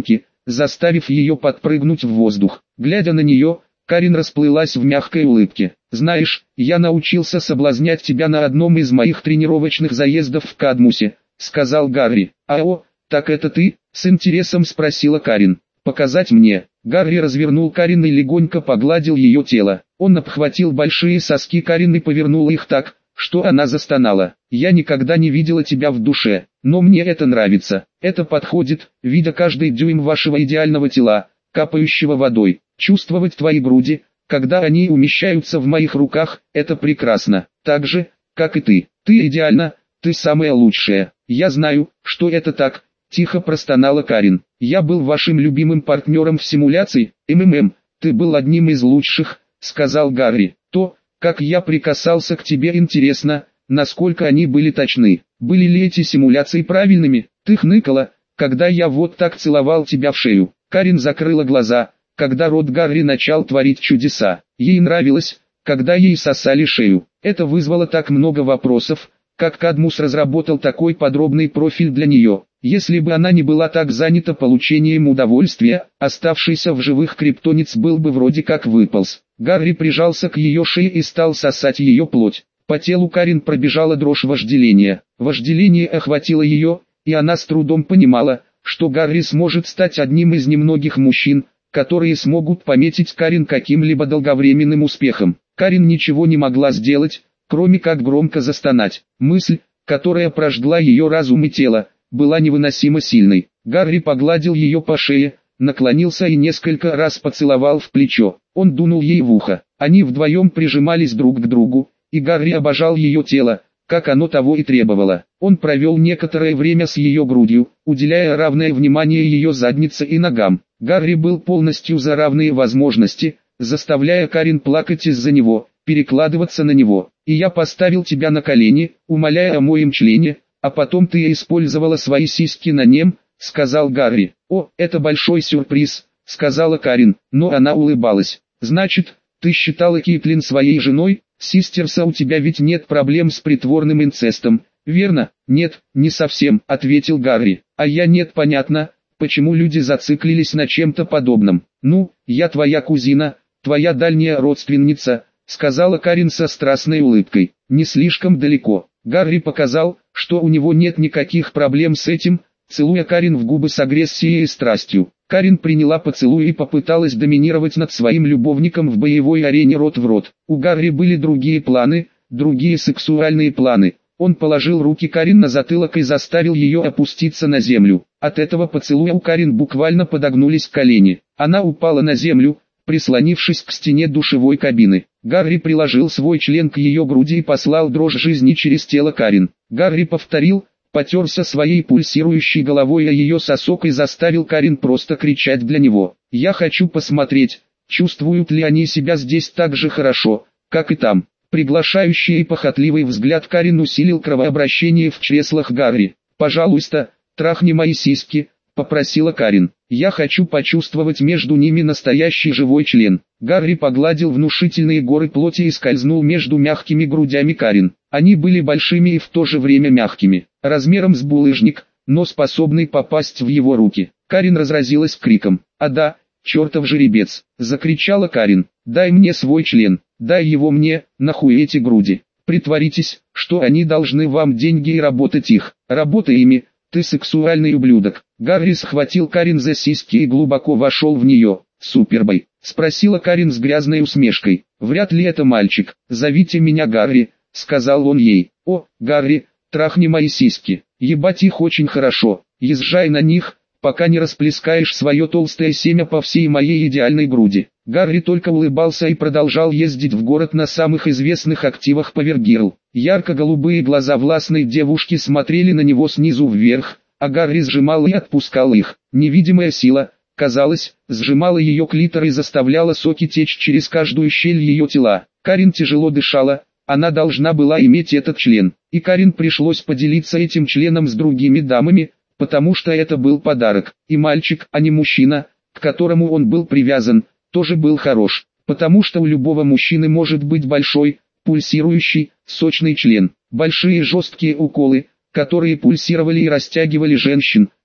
заставив ее подпрыгнуть в воздух. Глядя на нее, Карин расплылась в мягкой улыбке. «Знаешь, я научился соблазнять тебя на одном из моих тренировочных заездов в Кадмусе», — сказал Гарри. «О, так это ты?» — с интересом спросила Карин. «Показать мне?» Гарри развернул Карин и легонько погладил ее тело. Он обхватил большие соски Карин и повернул их так, что она застонала. «Я никогда не видела тебя в душе, но мне это нравится. Это подходит, видя каждый дюйм вашего идеального тела, капающего водой. Чувствовать твои груди, когда они умещаются в моих руках, это прекрасно. Так же, как и ты. Ты идеальна, ты самая лучшая. Я знаю, что это так», — тихо простонала Карин. «Я был вашим любимым партнером в симуляции, МММ, ты был одним из лучших», — сказал Гарри. «То, как я прикасался к тебе, интересно, насколько они были точны. Были ли эти симуляции правильными? Ты хныкала, когда я вот так целовал тебя в шею». Карин закрыла глаза, когда рот Гарри начал творить чудеса. Ей нравилось, когда ей сосали шею. Это вызвало так много вопросов, как Кадмус разработал такой подробный профиль для нее. Если бы она не была так занята получением удовольствия, оставшийся в живых криптонец был бы вроде как выполз. Гарри прижался к ее шее и стал сосать ее плоть. По телу Карин пробежала дрожь вожделения. Вожделение охватило ее, и она с трудом понимала, что Гарри сможет стать одним из немногих мужчин, которые смогут пометить Карин каким-либо долговременным успехом. Карин ничего не могла сделать, кроме как громко застонать. Мысль, которая прожгла ее разум и тело, была невыносимо сильной. Гарри погладил ее по шее, наклонился и несколько раз поцеловал в плечо. Он дунул ей в ухо. Они вдвоем прижимались друг к другу, и Гарри обожал ее тело, как оно того и требовало. Он провел некоторое время с ее грудью, уделяя равное внимание ее заднице и ногам. Гарри был полностью за равные возможности, заставляя Карин плакать из-за него, перекладываться на него. «И я поставил тебя на колени, умоляя о моем члене, а потом ты использовала свои сиськи на нем», — сказал Гарри. «О, это большой сюрприз», — сказала Карин, но она улыбалась. «Значит, ты считала Кейтлин своей женой? Систерса, у тебя ведь нет проблем с притворным инцестом, верно?» «Нет, не совсем», — ответил Гарри. «А я нет, понятно, почему люди зациклились на чем-то подобном. Ну, я твоя кузина, твоя дальняя родственница», — сказала Карин со страстной улыбкой. «Не слишком далеко». Гарри показал, что у него нет никаких проблем с этим, целуя Карин в губы с агрессией и страстью. Карин приняла поцелуй и попыталась доминировать над своим любовником в боевой арене рот в рот. У Гарри были другие планы, другие сексуальные планы. Он положил руки Карин на затылок и заставил ее опуститься на землю. От этого поцелуя у Карин буквально подогнулись колени. Она упала на землю, прислонившись к стене душевой кабины. Гарри приложил свой член к ее груди и послал дрожь жизни через тело Карин. Гарри повторил, потерся своей пульсирующей головой о ее сосок и заставил Карин просто кричать для него. «Я хочу посмотреть, чувствуют ли они себя здесь так же хорошо, как и там». Приглашающий и похотливый взгляд Карин усилил кровообращение в чреслах Гарри. «Пожалуйста, трахни мои сиськи», — попросила Карин. «Я хочу почувствовать между ними настоящий живой член». Гарри погладил внушительные горы плоти и скользнул между мягкими грудями Карин. Они были большими и в то же время мягкими, размером с булыжник, но способный попасть в его руки. Карин разразилась криком. «А да, чертов жеребец!» — закричала Карин. «Дай мне свой член, дай его мне, нахуй эти груди. Притворитесь, что они должны вам деньги и работать их. Работай ими, ты сексуальный ублюдок». Гарри схватил Карин за сиськи и глубоко вошел в нее. «Супербой?» — спросила Карин с грязной усмешкой. «Вряд ли это мальчик. Зовите меня Гарри», — сказал он ей. «О, Гарри, трахни мои сиськи. Ебать их очень хорошо. Езжай на них, пока не расплескаешь свое толстое семя по всей моей идеальной груди». Гарри только улыбался и продолжал ездить в город на самых известных активах Повергирл. Ярко-голубые глаза властной девушки смотрели на него снизу вверх, а Гарри сжимал и отпускал их. Невидимая сила, казалось, сжимала ее клитор и заставляла соки течь через каждую щель ее тела. Карин тяжело дышала, она должна была иметь этот член, и Карин пришлось поделиться этим членом с другими дамами, потому что это был подарок. И мальчик, а не мужчина, к которому он был привязан, тоже был хорош, потому что у любого мужчины может быть большой, пульсирующий, сочный член. Большие жесткие уколы, которые пульсировали и растягивали женщин,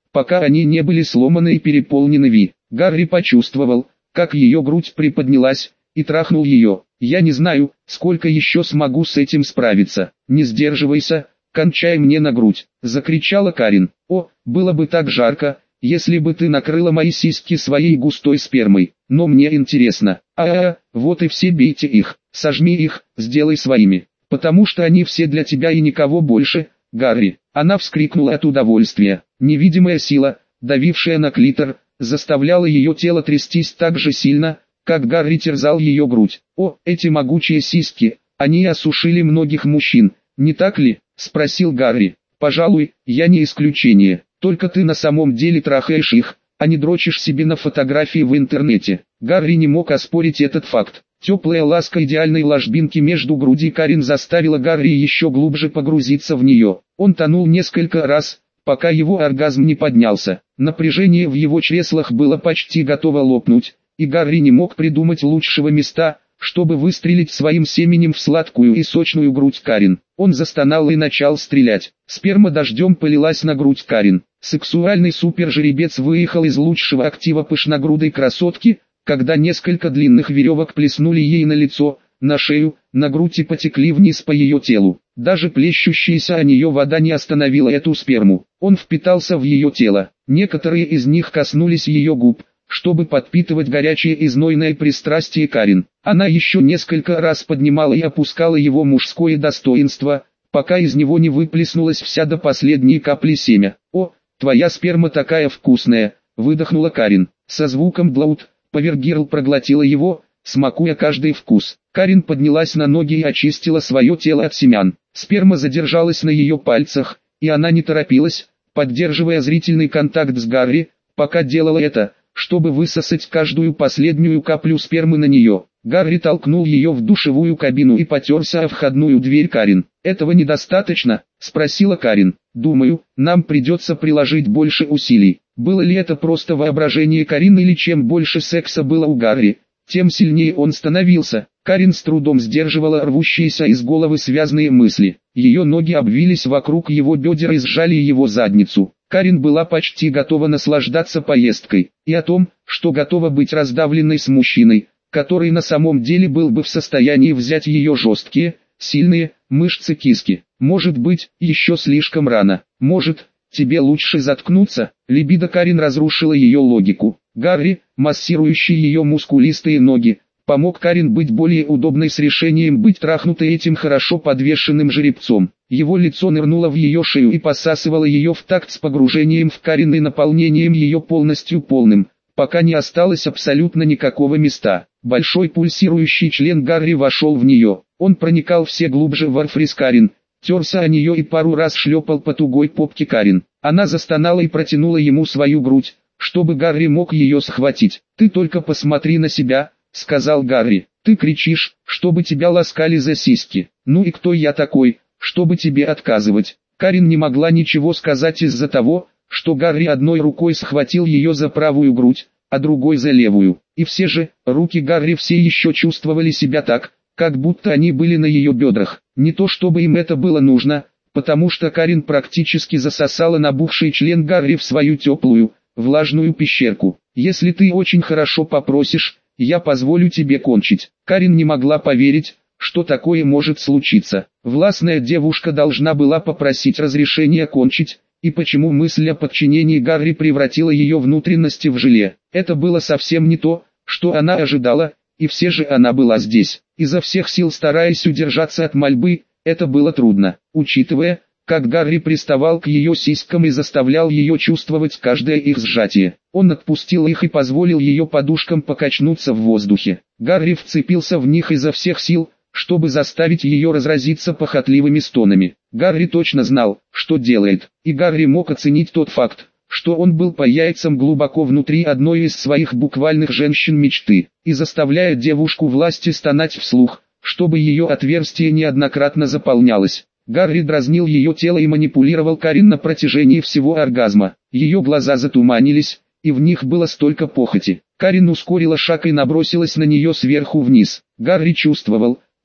пока они не были сломаны и переполнены Ви. Гарри почувствовал, как ее грудь приподнялась, и трахнул ее. «Я не знаю, сколько еще смогу с этим справиться. Не сдерживайся, кончай мне на грудь», — закричала Карин. «О, было бы так жарко, если бы ты накрыла мои сиськи своей густой спермой, но мне интересно». Вот и все, бейте их, сожми их, сделай своими, потому что они все для тебя и никого больше, Гарри». Она вскрикнула от удовольствия. Невидимая сила, давившая на клитор, заставляла ее тело трястись так же сильно, как Гарри терзал ее грудь. «О, эти могучие сиськи, они осушили многих мужчин, не так ли?» — спросил Гарри. «Пожалуй, я не исключение, только ты на самом деле трахаешь их, а не дрочишь себе на фотографии в интернете». Гарри не мог оспорить этот факт. Теплая ласка идеальной ложбинки между груди Карин заставила Гарри еще глубже погрузиться в нее. Он тонул несколько раз, пока его оргазм не поднялся. Напряжение в его чреслах было почти готово лопнуть, и Гарри не мог придумать лучшего места, чтобы выстрелить своим семенем в сладкую и сочную грудь Карин. Он застонал и начал стрелять. Сперма дождем полилась на грудь Карин. Сексуальный супержеребец выехал из лучшего актива пышногрудой красотки, когда несколько длинных веревок плеснули ей на лицо, на шею, на грудь и потекли вниз по ее телу. Даже плещущаяся о нее вода не остановила эту сперму. Он впитался в ее тело. Некоторые из них коснулись ее губ, чтобы подпитывать горячее и знойное пристрастие Карин. Она еще несколько раз поднимала и опускала его мужское достоинство, пока из него не выплеснулась вся до последней капли семя. «О, твоя сперма такая вкусная!» — выдохнула Карин. Со звуком «блаут» Повергирл проглотила его, смакуя каждый вкус. Карин поднялась на ноги и очистила свое тело от семян. Сперма задержалась на ее пальцах, и она не торопилась, поддерживая зрительный контакт с Гарри, пока делала это, чтобы высосать каждую последнюю каплю спермы на нее. Гарри толкнул ее в душевую кабину и потерся о входную дверь Карин. «Этого недостаточно?» — спросила Карин. «Думаю, нам придется приложить больше усилий». Было ли это просто воображение Карин, или чем больше секса было у Гарри, тем сильнее он становился? Карин с трудом сдерживала рвущиеся из головы связные мысли. Ее ноги обвились вокруг его бедер и сжали его задницу. Карин была почти готова наслаждаться поездкой, и о том, что готова быть раздавленной с мужчиной, который на самом деле был бы в состоянии взять ее жесткие, сильные, мышцы киски. Может быть, еще слишком рано. Может, тебе лучше заткнуться? Либидо Карин разрушила ее логику. Гарри, массирующий ее мускулистые ноги, помог Карин быть более удобной с решением быть трахнутой этим хорошо подвешенным жеребцом. Его лицо нырнуло в ее шею и посасывало ее в такт с погружением в Карин и наполнением ее полностью полным, пока не осталось абсолютно никакого места. Большой пульсирующий член Гарри вошел в нее. Он проникал все глубже в орфрис Карин, терся о нее и пару раз шлепал по тугой попке Карин. Она застонала и протянула ему свою грудь, чтобы Гарри мог ее схватить. «Ты только посмотри на себя», — сказал Гарри. «Ты кричишь, чтобы тебя ласкали за сиськи. Ну и кто я такой, чтобы тебе отказывать?» Карин не могла ничего сказать из-за того, что Гарри одной рукой схватил ее за правую грудь, а другой за левую. И все же, руки Гарри все еще чувствовали себя так, как будто они были на ее бедрах. Не то чтобы им это было нужно, потому что Карин практически засосала набухший член Гарри в свою теплую, влажную пещерку. «Если ты очень хорошо попросишь, я позволю тебе кончить». Карин не могла поверить, что такое может случиться. Властная девушка должна была попросить разрешения кончить, и почему мысль о подчинении Гарри превратила ее внутренности в желе. Это было совсем не то, что она ожидала, и все же она была здесь. Изо всех сил стараясь удержаться от мольбы, это было трудно, учитывая, как Гарри приставал к ее сиськам и заставлял ее чувствовать каждое их сжатие. Он отпустил их и позволил ее подушкам покачнуться в воздухе. Гарри вцепился в них изо всех сил, чтобы заставить ее разразиться похотливыми стонами. Гарри точно знал, что делает, и Гарри мог оценить тот факт, что он был по яйцам глубоко внутри одной из своих буквальных женщин мечты, и заставляя девушку власти стонать вслух, чтобы ее отверстие неоднократно заполнялось. Гарри дразнил ее тело и манипулировал Карин на протяжении всего оргазма. Ее глаза затуманились, и в них было столько похоти. Карин ускорила шаг и набросилась на нее сверху вниз. Гарри чувствовал,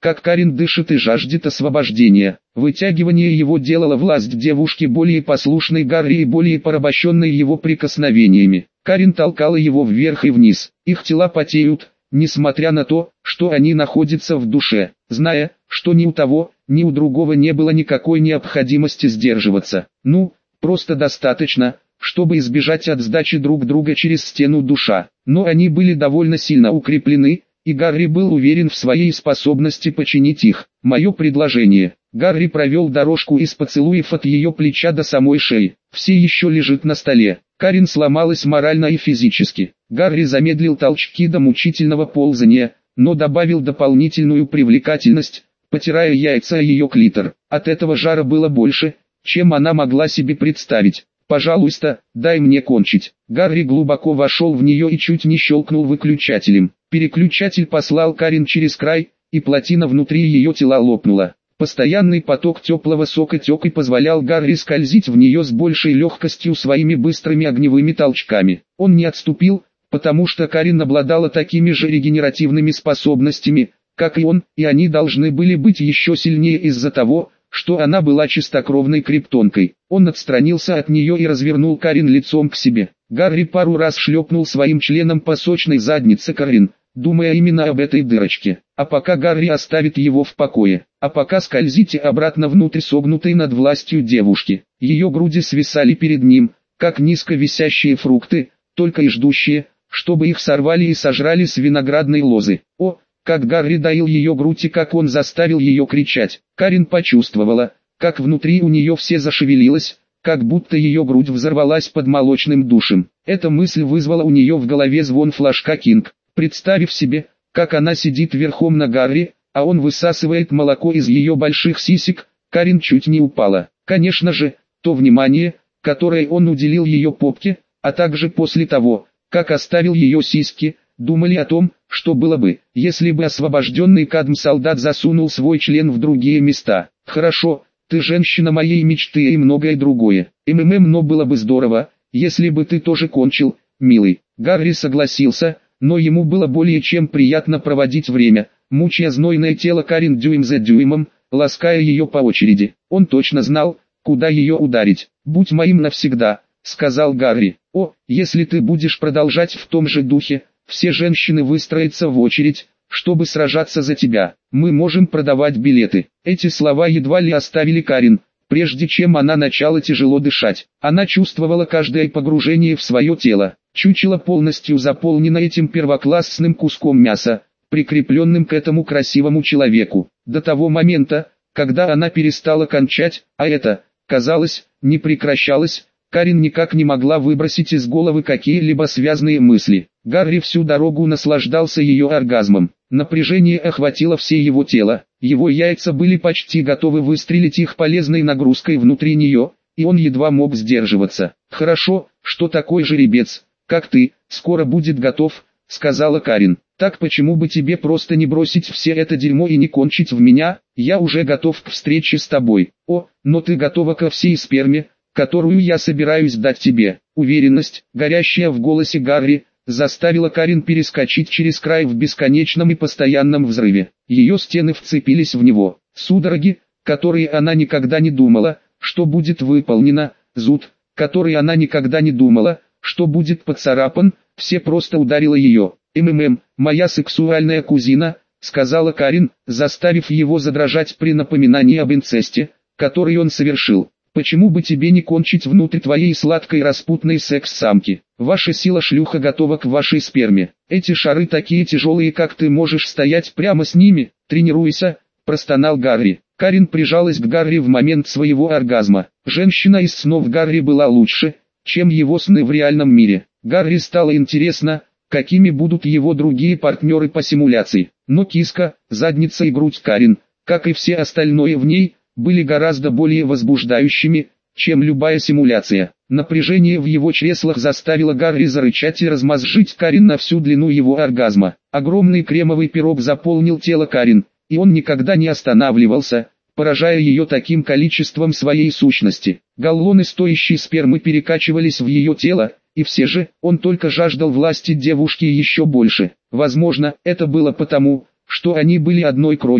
как Карин дышит и жаждет освобождения. Вытягивание его делало власть девушки более послушной Гарри и более порабощенной его прикосновениями. Карин толкала его вверх и вниз. Их тела потеют, несмотря на то, что они находятся в душе, зная, что ни у того, ни у другого не было никакой необходимости сдерживаться. Ну, просто достаточно, чтобы избежать от сдачи друг друга через стену душа. Но они были довольно сильно укреплены, и Гарри был уверен в своей способности починить их. Мое предложение. Гарри провел дорожку из поцелуев от ее плеча до самой шеи. Все еще лежит на столе. Карин сломалась морально и физически. Гарри замедлил толчки до мучительного ползания, но добавил дополнительную привлекательность, потирая яйца о ее клитор. От этого жара было больше, чем она могла себе представить. «Пожалуйста, дай мне кончить». Гарри глубоко вошел в нее и чуть не щелкнул выключателем. Переключатель послал Карин через край, и плотина внутри ее тела лопнула. Постоянный поток теплого сока тек и позволял Гарри скользить в нее с большей легкостью своими быстрыми огневыми толчками. Он не отступил, потому что Карин обладала такими же регенеративными способностями, как и он, и они должны были быть еще сильнее из-за того, что она была чистокровной криптонкой. Он отстранился от нее и развернул Карин лицом к себе. Гарри пару раз шлепнул своим членом по сочной заднице Карин, думая именно об этой дырочке. А пока Гарри оставит его в покое. А пока скользите обратно внутрь согнутой над властью девушки. Ее груди свисали перед ним, как низко висящие фрукты, только и ждущие, чтобы их сорвали и сожрали с виноградной лозы. О, как Гарри доил ее грудь и как он заставил ее кричать. Карин почувствовала, как внутри у нее все зашевелилось, как будто ее грудь взорвалась под молочным душем. Эта мысль вызвала у нее в голове звон флажка Кинг. Представив себе, как она сидит верхом на Гарри, а он высасывает молоко из ее больших сисек, Карин чуть не упала. Конечно же, то внимание, которое он уделил ее попке, а также после того, как оставил ее сиськи, думали о том, что было бы, если бы освобожденный Кадм-солдат засунул свой член в другие места. «Хорошо, ты женщина моей мечты и многое другое. Но было бы здорово, если бы ты тоже кончил, милый». Гарри согласился, но ему было более чем приятно проводить время, мучая знойное тело Карин дюйм за дюймом, лаская ее по очереди. Он точно знал, куда ее ударить. «Будь моим навсегда», — сказал Гарри. «О, если ты будешь продолжать в том же духе, все женщины выстроятся в очередь, чтобы сражаться за тебя. Мы можем продавать билеты». Эти слова едва ли оставили Карин, прежде чем она начала тяжело дышать. Она чувствовала каждое погружение в свое тело. Чучело полностью заполнено этим первоклассным куском мяса, прикрепленным к этому красивому человеку. До того момента, когда она перестала кончать, а это, казалось, не прекращалось, Карин никак не могла выбросить из головы какие-либо связанные мысли. Гарри всю дорогу наслаждался ее оргазмом. Напряжение охватило все его тело. Его яйца были почти готовы выстрелить их полезной нагрузкой внутри нее, и он едва мог сдерживаться. «Хорошо, что такой жеребец, как ты, скоро будет готов», — сказала Карин. «Так почему бы тебе просто не бросить все это дерьмо и не кончить в меня? Я уже готов к встрече с тобой. О, но ты готова ко всей сперме, которую я собираюсь дать тебе». Уверенность, горящая в голосе Гарри, заставила Карин перескочить через край в бесконечном и постоянном взрыве. Ее стены вцепились в него. Судороги, которые она никогда не думала, что будет выполнено, зуд, который она никогда не думала, что будет поцарапан, все просто ударило ее. «Моя сексуальная кузина», — сказала Карин, заставив его задрожать при напоминании об инцесте, который он совершил. «Почему бы тебе не кончить внутрь твоей сладкой распутной секс-самки? Ваша сила шлюха готова к вашей сперме. Эти шары такие тяжелые, как ты можешь стоять прямо с ними? Тренируйся», — простонал Гарри. Карин прижалась к Гарри в момент своего оргазма. Женщина из снов Гарри была лучше, чем его сны в реальном мире. Гарри стало интересно, какими будут его другие партнеры по симуляции. Но киска, задница и грудь Карин, как и все остальное в ней, были гораздо более возбуждающими, чем любая симуляция. Напряжение в его чреслах заставило Гарри зарычать и размозжить Карин на всю длину его оргазма. Огромный кремовый пирог заполнил тело Карин, и он никогда не останавливался, поражая ее таким количеством своей сущности. Галлоны стоящей спермы перекачивались в ее тело, и все же, он только жаждал власти девушки еще больше. Возможно, это было потому, что они были одной крови,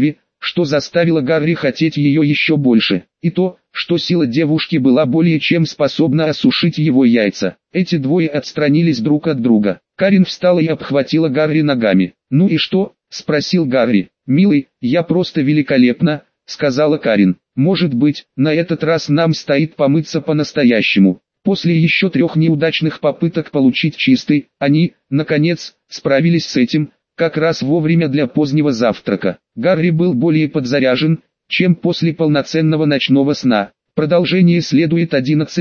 что заставило Гарри хотеть ее еще больше, и то, что сила девушки была более чем способна осушить его яйца. Эти двое отстранились друг от друга. Карин встала и обхватила Гарри ногами. «Ну и что?» – спросил Гарри. «Милый, я просто великолепна», – сказала Карин. «Может быть, на этот раз нам стоит помыться по-настоящему». После еще 3 неудачных попыток получить чистый, они, наконец, справились с этим, как раз вовремя для позднего завтрака. Гарри был более подзаряжен, чем после полноценного ночного сна. Продолжение следует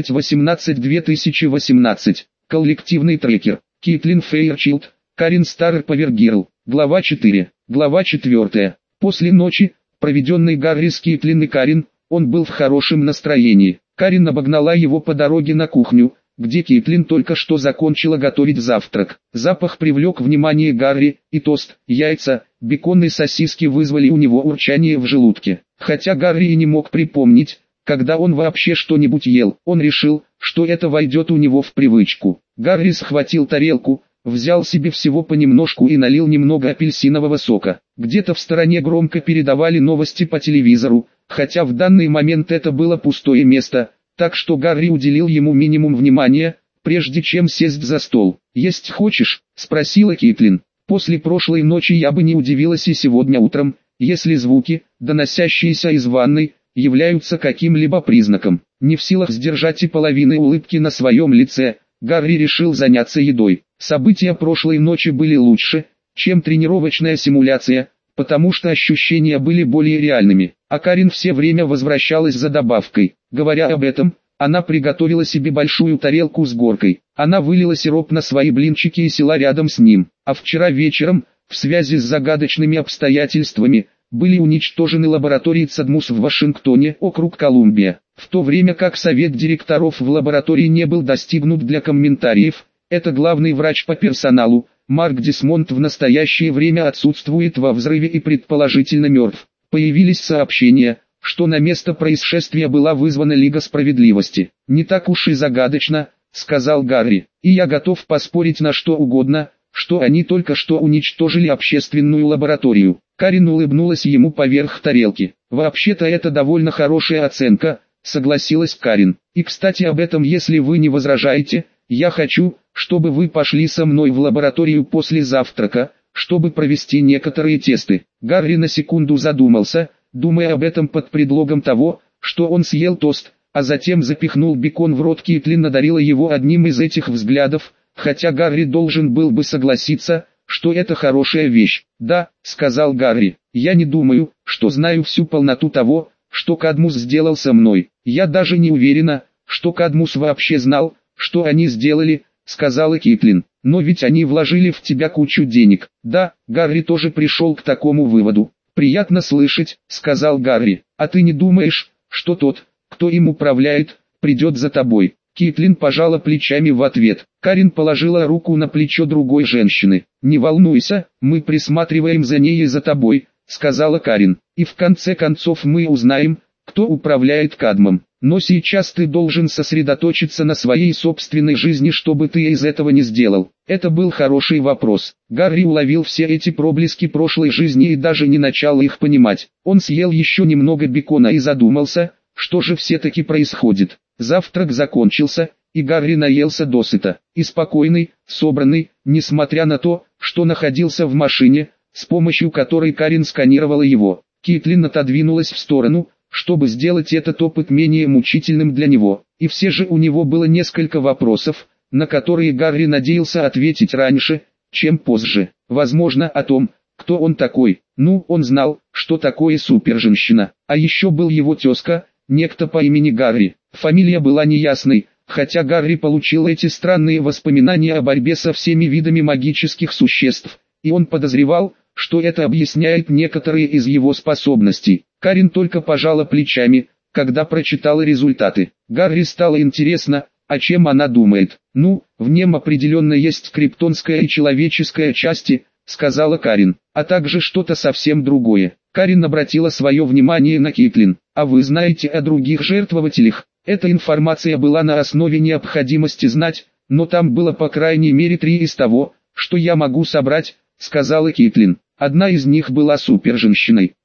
11-18-2018. Коллективный трекер. Кейтлин Фейрчилд, Карин Старр-Повергирл. Глава 4. Глава 4. После ночи, проведенной Гарри с Кейтлин и Карин, он был в хорошем настроении. Карин обогнала его по дороге на кухню, где Кейтлин только что закончила готовить завтрак. Запах привлек внимание Гарри, и тост, яйца, бекон и сосиски вызвали у него урчание в желудке. Хотя Гарри и не мог припомнить, когда он вообще что-нибудь ел, он решил, что это войдет у него в привычку. Гарри схватил тарелку, взял себе всего понемножку и налил немного апельсинового сока. Где-то в стороне громко передавали новости по телевизору, хотя в данный момент это было пустое место, так что Гарри уделил ему минимум внимания, прежде чем сесть за стол. «Есть хочешь?» – спросила Кейтлин. «После прошлой ночи я бы не удивилась и сегодня утром, если звуки, доносящиеся из ванной, являются каким-либо признаком». Не в силах сдержать и половины улыбки на своем лице, Гарри решил заняться едой. События прошлой ночи были лучше, чем тренировочная симуляция, потому что ощущения были более реальными, а Карин все время возвращалась за добавкой. Говоря об этом, она приготовила себе большую тарелку с горкой. Она вылила сироп на свои блинчики и села рядом с ним. А вчера вечером, в связи с загадочными обстоятельствами, были уничтожены лаборатории ЦАДМУС в Вашингтоне, округ Колумбия. В то время как совет директоров в лаборатории не был достигнут для комментариев, это главный врач по персоналу, Марк Десмонд, в настоящее время отсутствует во взрыве и предположительно мертв. Появились сообщения, что на место происшествия была вызвана Лига Справедливости. «Не так уж и загадочно», — сказал Гарри, — «и я готов поспорить на что угодно, что они только что уничтожили общественную лабораторию». Карин улыбнулась ему поверх тарелки. «Вообще-то это довольно хорошая оценка», — согласилась Карин. «И кстати об этом, если вы не возражаете, я хочу, чтобы вы пошли со мной в лабораторию после завтрака, чтобы провести некоторые тесты». Гарри на секунду задумался, думая об этом под предлогом того, что он съел тост, а затем запихнул бекон в рот. Кейтлин одарила его одним из этих взглядов, хотя Гарри должен был бы согласиться, что это хорошая вещь. «Да», — сказал Гарри, — «я не думаю, что знаю всю полноту того, что Кадмус сделал со мной. Я даже не уверена, что Кадмус вообще знал, что они сделали», — сказала Кейтлин. «Но ведь они вложили в тебя кучу денег». «Да», Гарри тоже пришел к такому выводу. «Приятно слышать», — сказал Гарри. «А ты не думаешь, что тот, кто им управляет, придет за тобой?» Кейтлин пожала плечами в ответ. Карин положила руку на плечо другой женщины. «Не волнуйся, мы присматриваем за ней и за тобой», — сказала Карин. «И в конце концов мы узнаем, кто управляет Кадмом. Но сейчас ты должен сосредоточиться на своей собственной жизни, чтобы ты из этого не сделал». Это был хороший вопрос. Гарри уловил все эти проблески прошлой жизни и даже не начал их понимать. Он съел еще немного бекона и задумался, что же все-таки происходит. Завтрак закончился, и Гарри наелся досыта. И спокойный, собранный, несмотря на то, что находился в машине, с помощью которой Карин сканировала его. Кейтлин отодвинулась в сторону, чтобы сделать этот опыт менее мучительным для него. И все же у него было несколько вопросов, на которые Гарри надеялся ответить раньше, чем позже. Возможно, о том, кто он такой. Ну, он знал, что такое суперженщина. А еще был его тезка, некто по имени Гарри. Фамилия была неясной, хотя Гарри получил эти странные воспоминания о борьбе со всеми видами магических существ, и он подозревал, что это объясняет некоторые из его способностей. Карин только пожала плечами, когда прочитала результаты. Гарри стало интересно, о чем она думает. «Ну, в нем определенно есть криптонская и человеческая части», — сказала Карин, — «а также что-то совсем другое». Карин обратила свое внимание на Кейтлин. «А вы знаете о других жертвователях?» Эта информация была на основе необходимости знать, но там было по крайней мере 3 из того, что я могу собрать, — сказала Кейтлин. Одна из них была суперженщиной.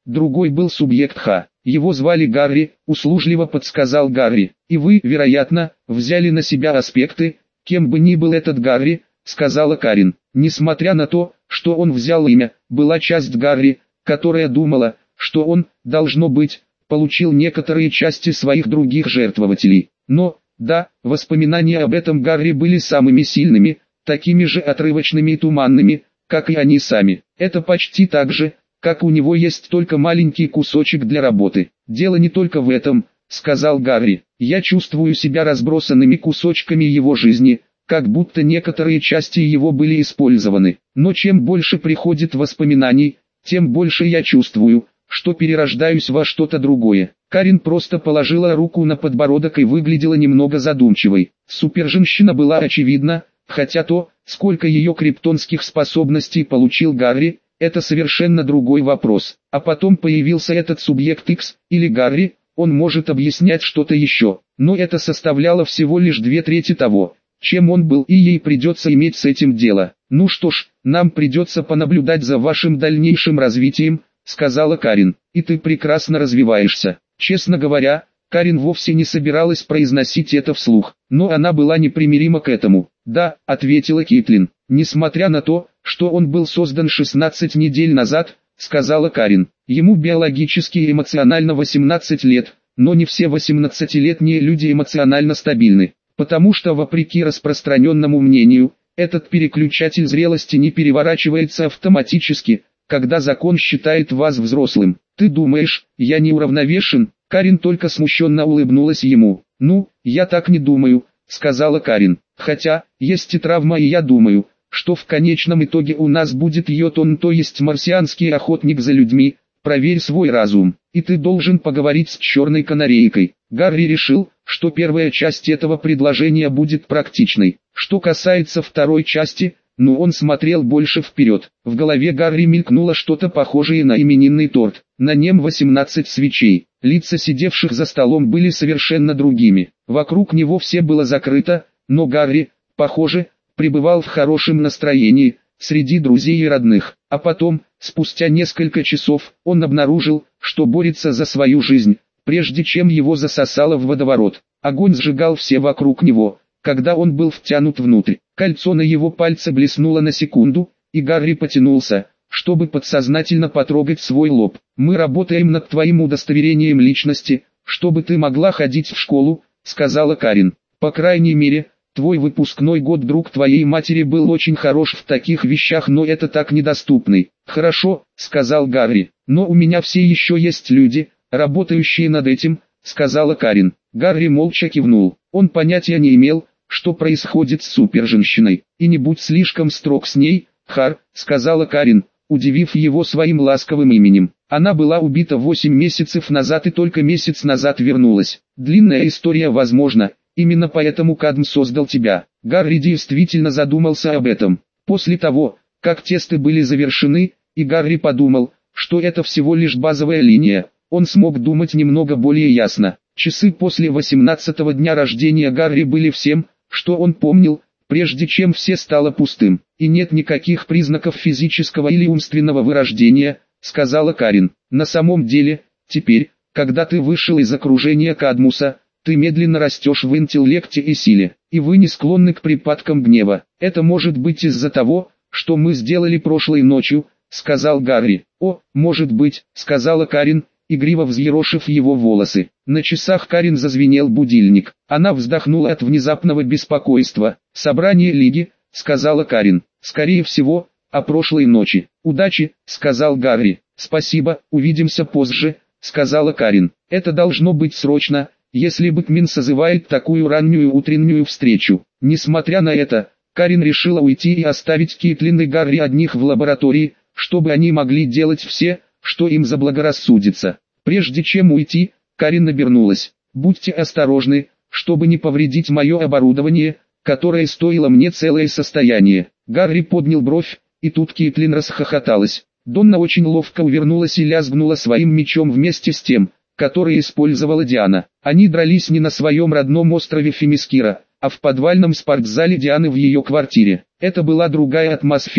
другой был субъект Х. Его звали Гарри, услужливо подсказал Гарри. И вы, вероятно, взяли на себя аспекты, кем бы ни был этот Гарри, сказала Карин. Несмотря на то, что он взял имя, была часть Гарри, которая думала, что он, должно быть, получил некоторые части своих других жертвователей. Но, да, воспоминания об этом Гарри были самыми сильными, такими же отрывочными и туманными, как и они сами. Это почти так же, как у него есть только маленький кусочек для работы. Дело не только в этом, сказал Гарри. Я чувствую себя разбросанными кусочками его жизни, как будто некоторые части его были использованы. Но чем больше приходит воспоминаний, тем больше я чувствую, что перерождаюсь во что-то другое. Карин просто положила руку на подбородок и выглядела немного задумчивой. Суперженщина была очевидна, хотя то, сколько ее криптонских способностей получил Гарри, это совершенно другой вопрос. А потом появился этот субъект X, или Гарри, он может объяснять что-то еще. Но это составляло всего лишь 2/3 того, чем он был, и ей придется иметь с этим дело. Ну что ж, нам придется понаблюдать за вашим дальнейшим развитием, сказала Карин. И ты прекрасно развиваешься. Честно говоря, Карин вовсе не собиралась произносить это вслух, но она была непримирима к этому. Да, ответила Кейтлин. Несмотря на то, что он был создан 16 недель назад, сказала Карин. Ему биологически и эмоционально 18 лет, но не все 18-летние люди эмоционально стабильны, потому что, вопреки распространенному мнению, этот переключатель зрелости не переворачивается автоматически, когда закон считает вас взрослым. Ты думаешь, я не уравновешен? Карин только смущенно улыбнулась ему. Ну, я так не думаю, сказала Карин. Хотя, есть и травма, и я думаю, что в конечном итоге у нас будет Йотун, то есть марсианский охотник за людьми. Проверь свой разум, и ты должен поговорить с черной канарейкой. Гарри решил, что первая часть этого предложения будет практичной. Что касается второй части, он смотрел больше вперед. В голове Гарри мелькнуло что-то похожее на именинный торт. На нем 18 свечей. Лица сидевших за столом были совершенно другими. Вокруг него все было закрыто, но Гарри, похоже, пребывал в хорошем настроении, среди друзей и родных. А потом, спустя несколько часов, он обнаружил, что борется за свою жизнь, прежде чем его засосало в водоворот. Огонь сжигал все вокруг него, когда он был втянут внутрь. Кольцо на его пальце блеснуло на секунду, и Гарри потянулся, чтобы подсознательно потрогать свой лоб. «Мы работаем над твоим удостоверением личности, чтобы ты могла ходить в школу», — сказала Карин. «По крайней мере, твой выпускной год друг твоей матери был очень хорош в таких вещах, но это так недоступный». «Хорошо», — сказал Гарри, — «но у меня все еще есть люди, работающие над этим», — сказала Карин. Гарри молча кивнул. Он понятия не имел, что происходит с суперженщиной. «И не будь слишком строг с ней, Хар», — сказала Карин, удивив его своим ласковым именем. Она была убита 8 месяцев назад и только месяц назад вернулась. Длинная история, возможно, именно поэтому Кадм создал тебя. Гарри действительно задумался об этом. После того, как тесты были завершены, и Гарри подумал, что это всего лишь базовая линия, он смог думать немного более ясно. Часы после 18-го дня рождения Гарри были всем, что он помнил, прежде чем все стало пустым. «И нет никаких признаков физического или умственного вырождения», — сказала Карин. «На самом деле, теперь, когда ты вышел из окружения Кадмуса, ты медленно растешь в интеллекте и силе, и вы не склонны к припадкам гнева. Это может быть из-за того, что мы сделали прошлой ночью», — сказал Гарри. «О, может быть», — сказала Карин, игриво взъерошив его волосы. На часах Карин зазвенел будильник. Она вздохнула от внезапного беспокойства. «Собрание лиги», — сказала Карин. «Скорее всего, о прошлой ночи». «Удачи», — сказал Гарри. «Спасибо, увидимся позже», — сказала Карин. «Это должно быть срочно, если Бэтмен созывает такую раннюю утреннюю встречу». Несмотря на это, Карин решила уйти и оставить Кейтлин и Гарри одних в лаборатории, чтобы они могли делать все, что им заблагорассудится. Прежде чем уйти, Карин обернулась. «Будьте осторожны, чтобы не повредить мое оборудование, которое стоило мне целое состояние». Гарри поднял бровь, и тут Кейтлин расхохоталась. Донна очень ловко увернулась и лязгнула своим мечом вместе с тем, который использовала Диана. Они дрались не на своем родном острове Фемискира, а в подвальном спортзале Дианы в ее квартире. Это была другая атмосфера,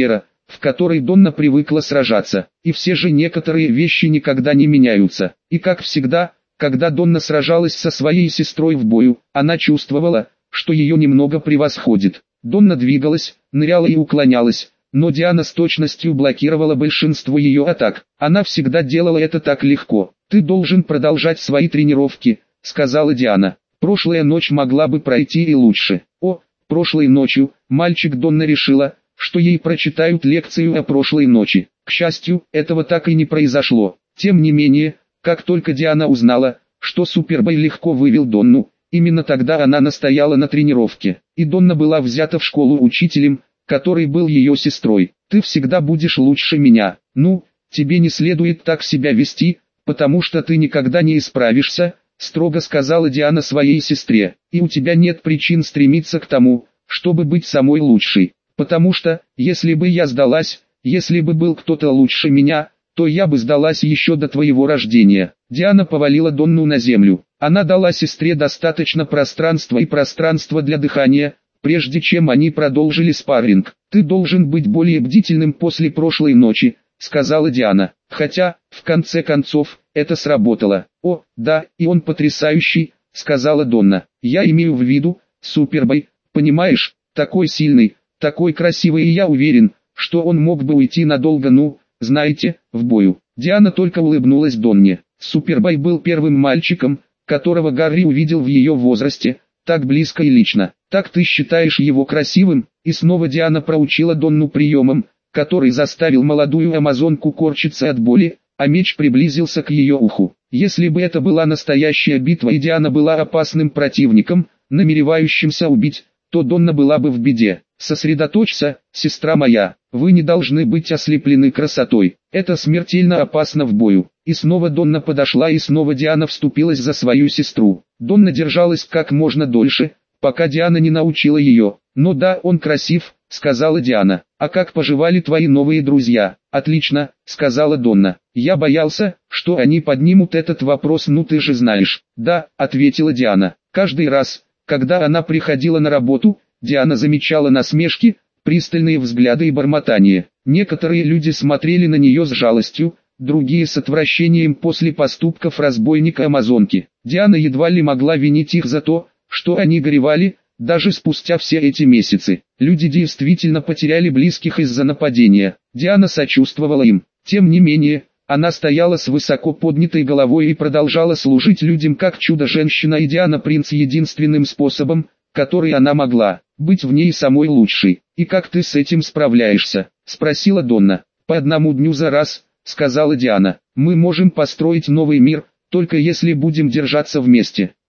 в которой Донна привыкла сражаться. И все же некоторые вещи никогда не меняются. И как всегда, когда Донна сражалась со своей сестрой в бою, она чувствовала, что ее немного превосходит. Донна двигалась, ныряла и уклонялась, но Диана с точностью блокировала большинство ее атак. Она всегда делала это так легко. «Ты должен продолжать свои тренировки», — сказала Диана. «Прошлая ночь могла бы пройти и лучше». Прошлой ночью, мальчик Донна решила, что ей прочитают лекцию о прошлой ночи. К счастью, этого так и не произошло. Тем не менее, как только Диана узнала, что Супербой легко вывел Донну, именно тогда она настояла на тренировке. И Донна была взята в школу учителем, который был ее сестрой. «Ты всегда будешь лучше меня. Ну, тебе не следует так себя вести, потому что ты никогда не исправишься», строго сказала Диана своей сестре. «И у тебя нет причин стремиться к тому, чтобы быть самой лучшей. Потому что, если бы я сдалась, если бы был кто-то лучше меня, то я бы сдалась еще до твоего рождения». Диана повалила Донну на землю. Она дала сестре достаточно пространства для дыхания, прежде чем они продолжили спарринг. «Ты должен быть более бдительным после прошлой ночи», — сказала Диана. «Хотя, в конце концов, это сработало». «О, да, и он потрясающий», — сказала Донна. «Я имею в виду, Супербой, понимаешь, такой сильный, такой красивый, и я уверен, что он мог бы уйти надолго, ну, знаете, в бою». Диана только улыбнулась Донне. Супербой был первым мальчиком, которого Гарри увидел в ее возрасте, так близко и лично. «Так ты считаешь его красивым?» И снова Диана проучила Донну приемом, который заставил молодую амазонку корчиться от боли, а меч приблизился к ее уху. Если бы это была настоящая битва и Диана была опасным противником, намеревающимся убить, то Донна была бы в беде. «Сосредоточься, сестра моя, вы не должны быть ослеплены красотой, это смертельно опасно в бою». И снова Донна подошла, и снова Диана вступилась за свою сестру. Донна держалась как можно дольше, пока Диана не научила ее. «Ну да, он красив», — сказала Диана. «А как поживали твои новые друзья?» «Отлично», — сказала Донна. «Я боялся, что они поднимут этот вопрос, ну ты же знаешь». «Да», — ответила Диана. Каждый раз, когда она приходила на работу, Диана замечала насмешки, пристальные взгляды и бормотание. Некоторые люди смотрели на нее с жалостью, другие с отвращением после поступков разбойника-амазонки. Диана едва ли могла винить их за то, что они горевали, даже спустя все эти месяцы. Люди действительно потеряли близких из-за нападения. Диана сочувствовала им. Тем не менее, она стояла с высоко поднятой головой и продолжала служить людям как чудо-женщина, и Диана Принц единственным способом, который она могла, быть в ней самой лучшей. «И как ты с этим справляешься?» — спросила Донна. «По одному дню за раз», — сказала Диана. «Мы можем построить новый мир, только если будем держаться вместе».